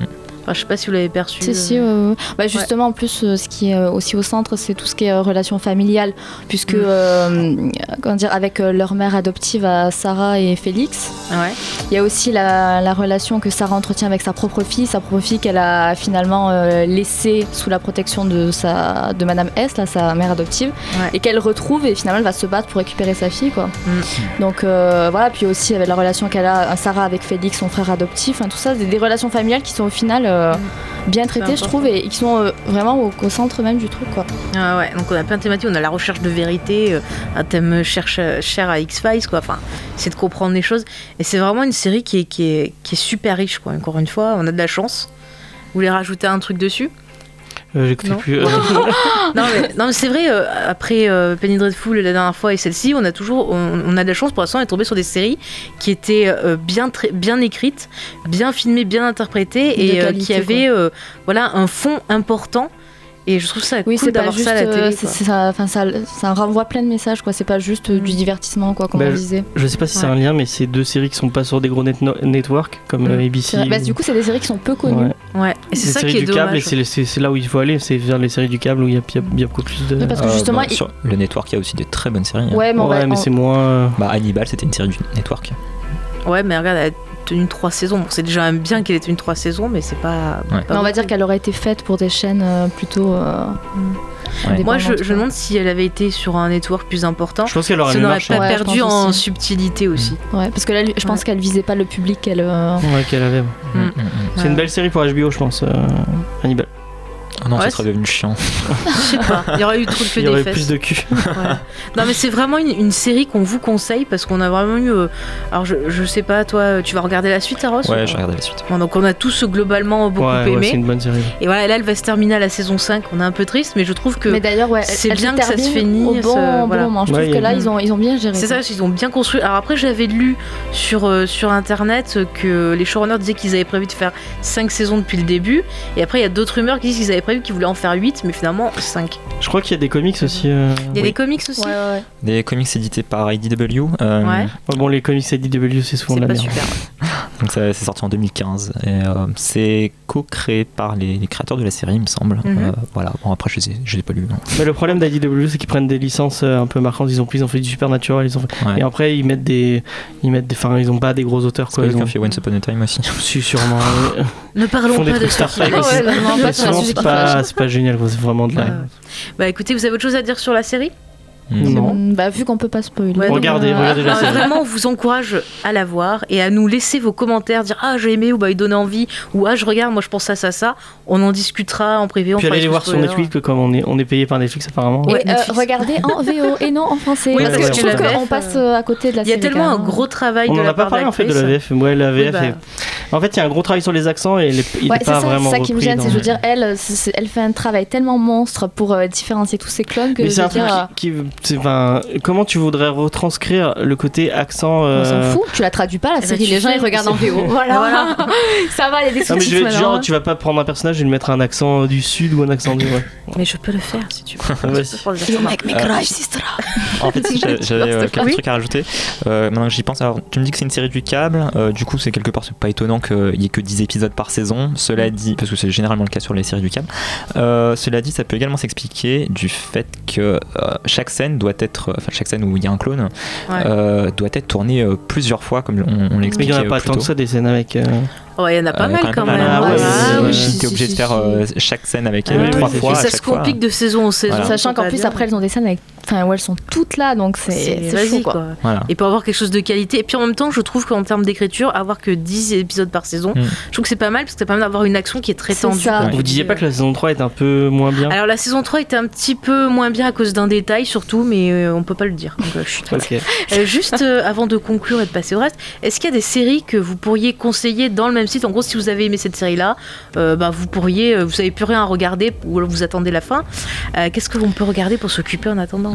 Enfin, je sais pas si vous l'avez perçu. Si, si, euh... bah, justement, ouais. En plus, euh, ce qui est euh, aussi au centre, c'est tout ce qui est euh, relation familiale, puisque, mmh. euh, comment dire, avec euh, leur mère adoptive à Sarah et Félix, ouais. il y a aussi la, la relation que Sarah entretient avec sa propre fille, sa propre fille qu'elle a finalement euh, laissée sous la protection de, sa, de Madame S, là, sa mère adoptive, ouais. et qu'elle retrouve, et finalement, elle va se battre pour récupérer sa fille, quoi. Mmh. Donc, euh, voilà, puis aussi avec la relation qu'elle a, Sarah avec Félix, son frère adoptif, hein, tout ça, des, des relations familiales qui sont au final... Euh, Euh, bien traité, je trouve, et, et qui sont euh, vraiment au, au centre même du truc, quoi. Ah ouais, donc on a plein de thématiques, on a la recherche de vérité, euh, un thème cher, cher à X-Files, quoi. Enfin, c'est de comprendre les choses, et c'est vraiment une série qui est, qui est, qui est super riche, quoi. Encore une fois, on a de la chance. Vous voulez rajouter un truc dessus ? Euh, J'écoutais plus. non, mais, non, mais c'est vrai, euh, après euh, Penny Dreadful la dernière fois et celle-ci, on a toujours on, on a de la chance pour l'instant d'être tombé sur des séries qui étaient euh, bien, très, bien écrites, bien filmées, bien interprétées et qualité, euh, qui avaient euh, voilà, un fond important. Et je trouve ça oui, cool d'avoir ça à la télé. C'est, c'est ça, ça, ça renvoie plein de messages, quoi. C'est pas juste mm. du divertissement, quoi, comme bah, on disait. Je, je sais pas si ouais. c'est un lien, mais c'est deux séries qui sont pas sur des gros net no- networks comme mm. A B C. Bah, du coup, c'est des séries qui sont peu connues. Ouais. ouais. Et c'est, c'est ça qui est du dommage. Câble, et c'est, c'est, c'est là où il faut aller, c'est vers les séries du câble où il y a, y a, y a beaucoup plus de. Oui, parce que justement, euh, bah, il... sur le network, il y a aussi des très bonnes séries. Hein. Ouais, mais, ouais, va, mais on... c'est moins. Bah, Hannibal, c'était une série du network. Ouais, mais regarde, elle a tenu trois saisons. Bon, c'est déjà bien qu'elle ait tenu trois saisons, mais c'est pas. Ouais. pas mais on va dire qu'elle aurait été faite pour des chaînes euh, plutôt. Euh, ouais. Moi, je, je me demande si elle avait été sur un network plus important. Je pense qu'elle aurait ça n'aurait marché. pas ouais, perdu en aussi. subtilité aussi. Ouais, parce que là, je pense ouais. qu'elle visait pas le public qu'elle. Euh... Ouais, qu'elle avait. Mm. Mm. C'est ouais. une belle série pour H B O, je pense. Euh, Hannibal. Oh non, ouais, ça serait devenu chiant. Je sais pas, il y aurait eu trop que des fesses. Il y aurait plus de cul. Ouais. Non, mais c'est vraiment une, une série qu'on vous conseille parce qu'on a vraiment eu. Euh... Alors, je, je sais pas, toi, tu vas regarder la suite, Aros ? Ouais, je vais regarder la suite. Bon, donc, on a tous globalement beaucoup ouais, aimé. Ouais, c'est une bonne série. Et voilà, là, elle va se terminer à la saison cinq. On est un peu triste, mais je trouve que. Mais d'ailleurs, ouais, c'est elle bien que ça se finisse. Au bon, euh, bon voilà. moment. Je ouais, trouve que là, ils ont, ils ont bien géré. C'est ça, ils ont bien construit. Alors, après, j'avais lu sur, euh, sur internet que les showrunners disaient qu'ils avaient prévu de faire cinq saisons depuis le début. Et après, il y a d'autres rumeurs qui disent qu'ils avaient prévu qu'ils voulaient en faire huit, mais finalement cinq. Je crois qu'il y a des comics aussi. Euh... Il y a oui. des comics aussi. Ouais, ouais. Des comics édités par I D W. Euh... Ouais. Oh, bon, les comics I D W, c'est souvent c'est de la pas merde. Super. Donc ça, c'est sorti en deux mille quinze. Et, euh, c'est co-créé par les, les créateurs de la série, il me semble. Mm-hmm. Euh, voilà. Bon, après, je ne l'ai pas lu. Non. Mais le problème d'I D W, c'est qu'ils prennent des licences un peu marquantes. Ils ont pris, ils ont fait du Supernatural, ils ont fait... Ouais. Et après, ils mettent des, ils mettent des, enfin, ils ont pas des gros auteurs. Quoi. Ils ont ont fait Once Upon a Time aussi. Si, sûrement. Ne parlons pas de Star Trek. aussi. Ouais, non, pas souvent, c'est pas, c'est pas génial. C'est vraiment de la. Ouais. Bah écoutez, vous avez autre chose à dire sur la série ? Non. Bah, vu qu'on peut pas spoiler. Ouais, regardez, donc, regardez euh, la non, série. Vraiment, on vous encourage à la voir et à nous laisser vos commentaires, dire ah j'ai aimé ou bah il donnait envie ou ah je regarde, moi je pense à ça ça. On en discutera en privé. On Puis allez les voir sur Netflix, que comme on est on est payé par Netflix apparemment. Et euh, regardez en V O et non en français. Oui, parce ouais, que ouais, je trouve ouais. qu'on passe à côté de la série. Il y a tellement un gros travail. On de en la a pas parlé en fait de la V F. Ouais, la V F. Oui, bah... est... En fait, il y a un gros travail sur les accents et il est ouais, pas ça, vraiment. C'est ça qui me gêne, dans... c'est je veux dire, elle, c'est, elle fait un travail tellement monstre pour euh, différencier tous ces clones que. Mais je c'est veux un truc dire, qui, qui c'est, enfin, comment tu voudrais retranscrire le côté accent euh... On s'en fout, tu la traduis pas la série, les gens ils regardent en V O. Voilà, voilà. Ça va, il y a des sous-titres. Non, genre, tu vas pas prendre un personnage et lui mettre un accent du sud ou un accent du. Ouais. Mais je peux le faire si tu veux. You make me cry, sister. En fait, si j'avais euh, quelques oui. trucs à rajouter. Euh, maintenant que j'y pense, alors tu me dis que c'est une série du câble. Euh, du coup, c'est quelque part, c'est pas étonnant qu'il y ait que dix épisodes par saison. Cela dit, parce que c'est généralement le cas sur les séries du câble. Euh, cela dit, ça peut également s'expliquer du fait que euh, chaque scène doit être, enfin chaque scène où il y a un clone, ouais. euh, doit être tournée euh, plusieurs fois, comme on, on l'expliquait. Mais il n'y en a pas plus tant tôt. que ça des scènes avec. Euh... Ouais, il y en a pas euh, mal quand même. Ah, ouais, ah, oui, si t'es obligé de faire euh, chaque scène avec euh, oui, trois oui, fois. Ça se complique fois. de saison en saison. Voilà. Sachant qu'en plus, après, elles ont des scènes avec. Enfin, où elles sont toutes là, donc c'est, c'est, c'est chaud, quoi. quoi. Voilà. Et pour avoir quelque chose de qualité. Et puis en même temps, je trouve qu'en termes d'écriture, avoir que dix épisodes par saison, mm. je trouve que c'est pas mal parce que ça permet d'avoir une action qui est très c'est tendue. Ça. Ouais. Vous disiez pas que la saison trois était un peu moins bien ? Alors la saison trois était un petit peu moins bien à cause d'un détail surtout, mais euh, on peut pas le dire. Donc, euh, je suis très... okay. euh, juste euh, avant de conclure et de passer au reste, est-ce qu'il y a des séries que vous pourriez conseiller dans le même site ? En gros, si vous avez aimé cette série-là, euh, bah, vous pourriez, vous avez plus rien à regarder ou vous attendez la fin. Euh, qu'est-ce que l'on peut regarder pour s'occuper en attendant ?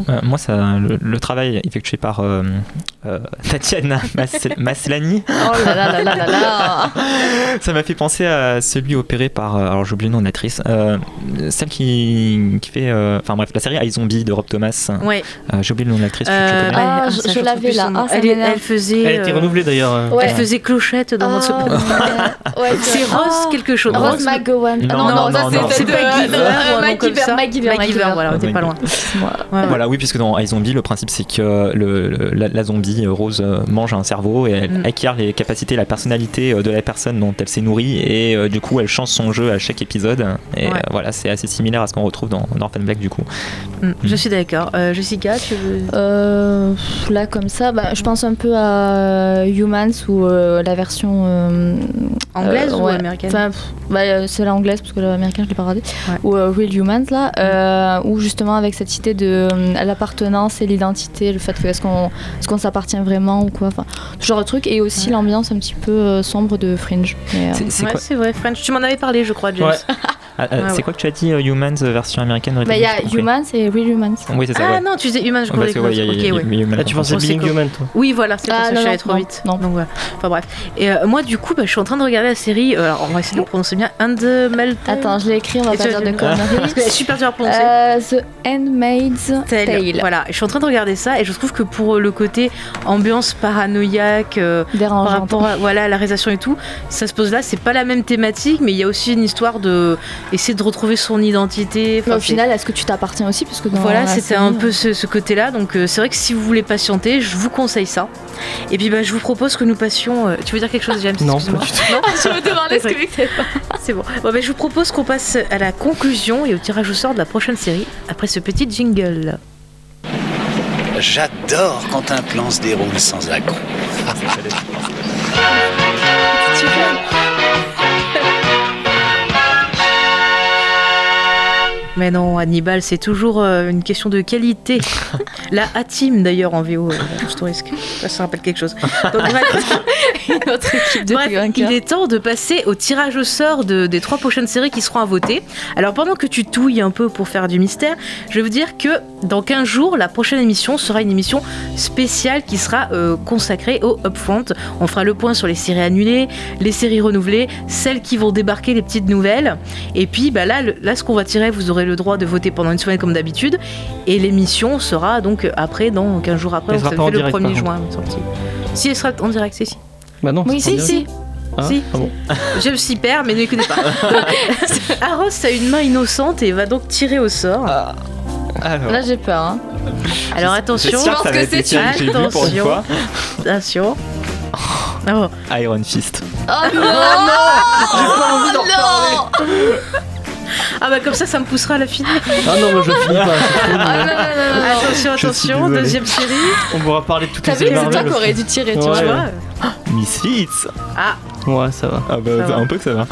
Euh, moi, ça, le, le travail effectué par euh, euh, Tatiana Mas- Maslany, Oh là là là là là là. ça m'a fait penser à celui opéré par, euh, alors j'ai oublié le nom de l'actrice, euh, celle qui, qui fait, euh, enfin bref, la série iZombie de Rob Thomas. Ouais. Euh, j'ai oublié le nom de l'actrice. Euh, tu connais Ah, ah, je- ça, je retrouve l'avais plus là. son nom. Ah, ça elle, est- m'énerve. elle faisait. Elle a été euh, renouvelée d'ailleurs. euh. Ouais. Elle faisait clochette dans Ah, ce. ouais, C'est vrai. Rose Ah, quelque chose. Rose McGowan. Non, Ah non, non, ça, non, c'est non. celle C'est de- pas Giver, euh, ou un nom Mike comme Giver, ça. Mike Giver, Mike Mike Giver, Giver. voilà, on était Ouais, pas loin. Excuse-moi. Ouais, ouais. Voilà, oui, puisque dans iZombie, le principe c'est que le, le- la, la zombie euh, Rose euh, mange un cerveau et elle Mm. acquiert les capacités, la personnalité euh, de la personne dont elle s'est nourrie et euh, du coup elle change son jeu à chaque épisode. Et Ouais. euh, voilà, c'est assez similaire à ce qu'on retrouve dans, dans Orphan Black du coup. Mm, Je suis d'accord. Euh, Jessica, tu veux. Euh, pff, là comme ça, bah, je pense un peu à Humans ou euh, la version euh, Anglaise euh, ou ouais. américaine? Enfin, pff, bah, euh, c'est l'anglaise parce que l'américain je l'ai pas regardé. Ouais. Ou euh, Real Humans là, euh, où justement avec cette idée de euh, l'appartenance et l'identité, le fait que est-ce qu'on est-ce qu'on s'appartient vraiment ou quoi, enfin ce genre de truc, et aussi Ouais. l'ambiance un petit peu euh, sombre de Fringe. Mais, euh, C'est, c'est Ouais, quoi, c'est vrai, French. Tu m'en avais parlé, je crois, James. Ouais. ah, ah, ouais, c'est ouais. quoi que tu as dit, euh, Humans euh, version américaine? bah, il y a J'ai pas compris. Humans et Real Humans. Oui, c'est ça. Ah ouais. non, tu disais Human, je Parce croyais que, que ouais, il y a- l'autre. il y a- Ok, ouais. il y a Human Là, tu en pensais Oh, c'est Being cool. Human, toi. Oui, voilà, c'est pour Ah, ça que non, je suis allée non, trop non, vite. non. Donc voilà. Enfin bref. Et euh, moi, du coup, bah, je suis en train de regarder la série. euh, alors, on va essayer de le prononcer bien. Unmelted. Attends, je l'ai écrit, on va Et pas tu- dire de Parce conneries. qu'elle est super dure à prononcer. Euh, The Handmaid's Tale. Tale. Voilà, je suis en train de regarder ça et je trouve que pour le côté ambiance paranoïaque, euh, par Dérangeant. rapport à voilà, la réalisation et tout, ça se pose là, c'est pas la même thématique, mais il y a aussi une histoire de essayer de retrouver son identité. Enfin, Mais au c'est- final, est-ce que tu t'appartiens aussi parce que dans voilà, la c'était série, un euh, peu ce, ce côté-là. Donc euh, c'est vrai que si vous voulez patienter, je vous conseille ça. Et puis bah, je vous propose que nous passions. euh, tu veux dire quelque chose, James? Non, Excuse-moi. pas du tout. Non Je me demandais ce que c'était. C'est bon. Bon, bah, je vous propose qu'on passe à la conclusion et au tirage au sort de la prochaine série après ce petit jingle. J'adore quand un plan se déroule sans accroc. Mais non, Hannibal, c'est toujours euh, une question de qualité. La A-Team d'ailleurs en V O, euh, je te risque. Ça, ça rappelle quelque chose. Donc, bref, Notre équipe de bref, vainqueurs. il est temps de passer au tirage au sort de- des trois prochaines séries qui seront à voter. Alors pendant que tu touilles un peu pour faire du mystère, je vais vous dire que dans quinze jours, la prochaine émission sera une émission spéciale qui sera euh, consacrée au Upfront. On fera le point sur les séries annulées, les séries renouvelées, celles qui vont débarquer, les petites nouvelles. Et puis bah là, le- là, ce qu'on va tirer, vous aurez le droit de voter pendant une semaine comme d'habitude. Et l'émission sera donc après, dans quinze jours après, Elle donc sera ça pas en fait le direct, premier par juin. sortie. Si elle sera en direct, c'est si. Bah non. Oui, c'est si, pas si. Ah, Si. ah bon. Je me s'y perds, mais ne l'écoutez pas. Donc, Arros a une main innocente et va donc tirer au sort. Alors, Là, j'ai peur. Hein. Alors attention, j'espère que ça va être les séries que j'ai vues pour une Attention. fois. attention. Oh. Iron Fist. Oh non, J'ai pas envie d'en non. Ah bah comme ça, ça me poussera à la finir. Ah non, moi je finis pas. c'est trop nul. Ah, non, non, non, non. Attention, Je suis attention, désolé. deuxième série. On pourra parler de toutes T'as les vu, séries c'est toi Marvel qui aurais aussi. dû tirer, tu Ouais. vois. Tu vois Misfits. Ah, Ouais, ça va. Ah bah, Ça va. un peu que ça va.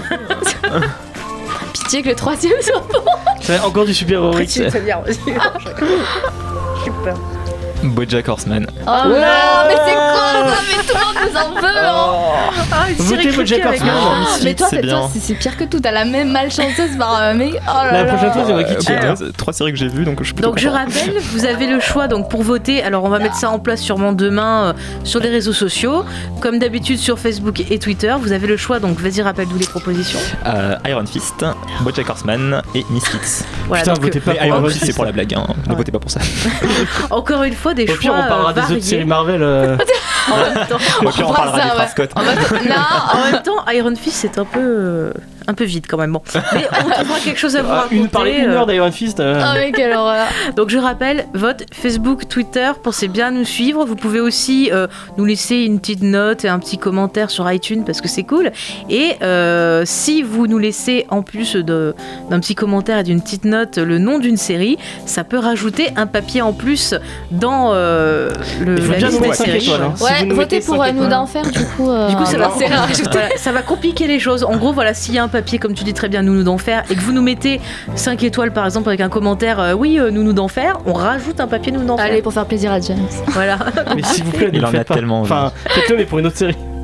Pitié que le troisième soit bon. C'est encore du super-héroïque. continue de te dire, vas-y. J'ai peur. BoJack Horseman. Oh non, mais c'est quoi ça? Mais tout le monde nous en veut. hein. Ah, une Votez série pour Jack criquée avec Horseman. un- Non, Ah, Misfits, mais toi, c'est t'es- toi, bien. c'est c'est pire que tout. T'as la même malchanceuse par un mec. Oh là La là. prochaine fois, c'est moi qui Euh, tire. pour moi, c'est trois séries que j'ai vues, donc je suis plutôt Donc je content. rappelle, vous avez le choix donc pour voter. Alors on va mettre ça en place sûrement demain euh, sur les réseaux sociaux, comme d'habitude sur Facebook et Twitter. Vous avez le choix. Donc vas-y, rappelle-nous les propositions. Euh, Iron Fist, BoJack Horseman et Misfits. Voilà. Putain, donc, votez euh, pas Mais pour Iron Iron Fist, c'est pour la blague, hein. Ne Ouais. votez pas pour ça. encore une fois des Au choix pire, on parlera euh, des variés. autres séries Marvel. euh, En même temps, Au pire, on fera parlera ça, des ouais. frères Scott. En mode, non. en même temps, Iron Fist c'est un peu euh, un peu vide quand même. Bon, mais on trouvera quelque chose à vous ah, raconter. une parler une euh, heure d'Iron Fist. euh, Oh, mais quelle horreur. Donc je rappelle, vote Facebook, Twitter, pensez bien à nous suivre. Vous pouvez aussi euh, nous laisser une petite note et un petit commentaire sur iTunes parce que c'est cool. Et euh, si vous nous laissez en plus de- d'un petit commentaire et d'une petite note le nom d'une série, ça peut rajouter un papier en plus dans euh, le Il faut la bien liste nous des mettre cinq séries. étoiles, hein. Si Ouais, vous nous votez mettez pour cinq euh, nous étoiles. d'enfer, du coup. euh, Du coup, ça va, c'est rajouté. voilà, ça va compliquer les choses. En gros, voilà, s'il y a un papier, comme tu dis très bien, Nounou d'enfer, et que vous nous mettez cinq étoiles par exemple avec un commentaire, euh, oui, euh, Nounou d'enfer, on rajoute un papier Nounou d'enfer. Allez, pour faire plaisir à James. Voilà. Mais s'il vous plaît, ne Il le en a faites pas. tellement envie. Enfin, faites-le, mais pour une autre série.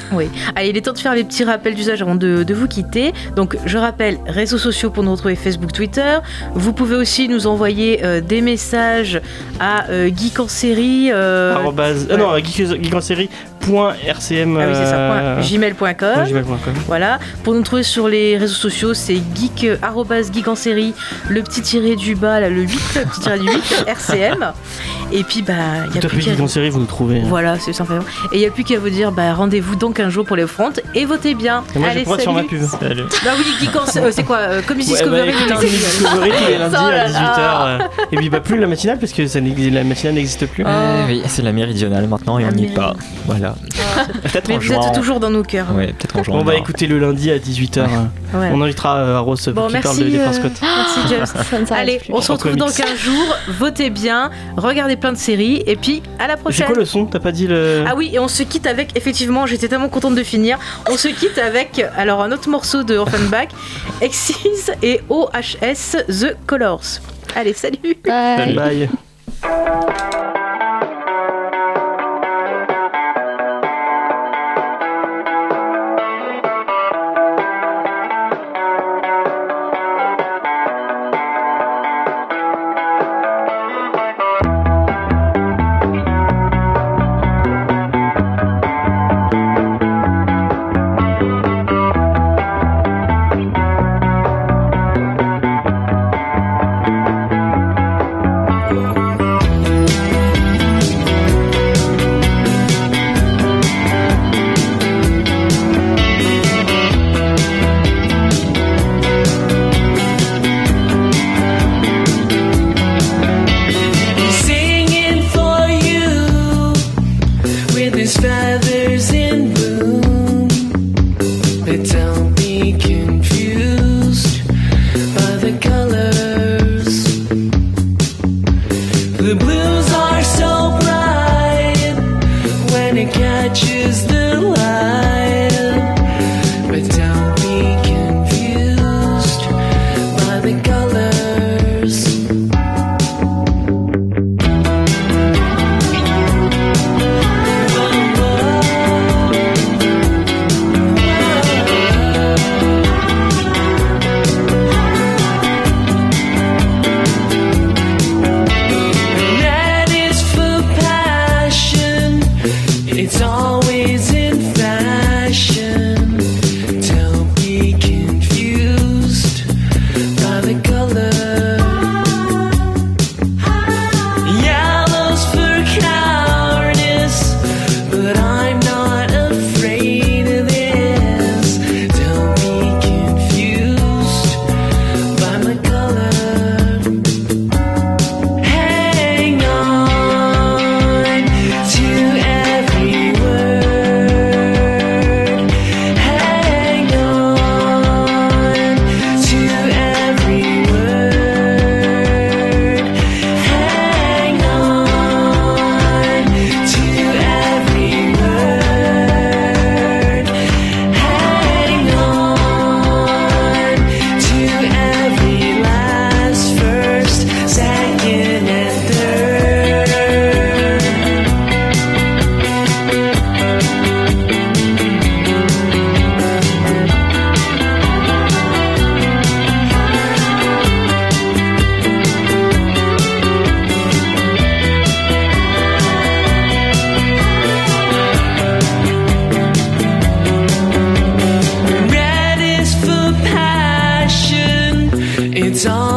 Oui. Allez, il est temps de faire les petits rappels d'usage avant de, de vous quitter. Donc, je rappelle, réseaux sociaux pour nous retrouver Facebook, Twitter. Vous pouvez aussi nous envoyer euh, des messages à euh, Geek en série. Euh, Arrobase, ouais. euh, non, geek, geek en série. Point .rcm ah oui, c'est ça, point gmail point com. Point gmail point com. Voilà. Pour nous trouver sur les réseaux sociaux, c'est geek, euh, arrobase geek en série, le petit tiré du bas, là, le huit, le petit tiré du huit, R C M. Et puis, bah, il y a plus qu'à... Geek en série, vous nous trouvez. Voilà, c'est simple. Et il n'y a plus qu'à vous dire, bah, rendez-vous dans quinze jours pour les frontes et votez bien. Et moi, allez, j'ai pas sur ma pub. Salut. Bah oui, geek en série, euh, c'est quoi euh, Comedy Ouais, Discovery, bah, le lundi. Discovery tous les lundis Oh là à dix-huit heures. Euh, et puis, bah, plus la matinale, parce que ça la matinale n'existe plus. Oh. Euh, oui, c'est la méridionale maintenant et on n'y est pas. Voilà. Peut-être Mais en vous juin... êtes toujours dans nos cœurs. Ouais, peut-être en juin. On va écouter le lundi à dix-huit heures. Ouais. On invitera euh, à Rose bon, qui merci, parle de Lefranc Scott. Euh, merci James. Allez, on se retrouve dans quinze jours. Votez bien, regardez plein de séries et puis à la prochaine. C'est quoi le son? T'as pas dit le... Ah oui, et on se quitte avec, effectivement, j'étais tellement contente de finir. On se quitte avec, alors un autre morceau de Offenbach, Exis et O H S The Colors. Allez, salut. Bye. Bye. It's all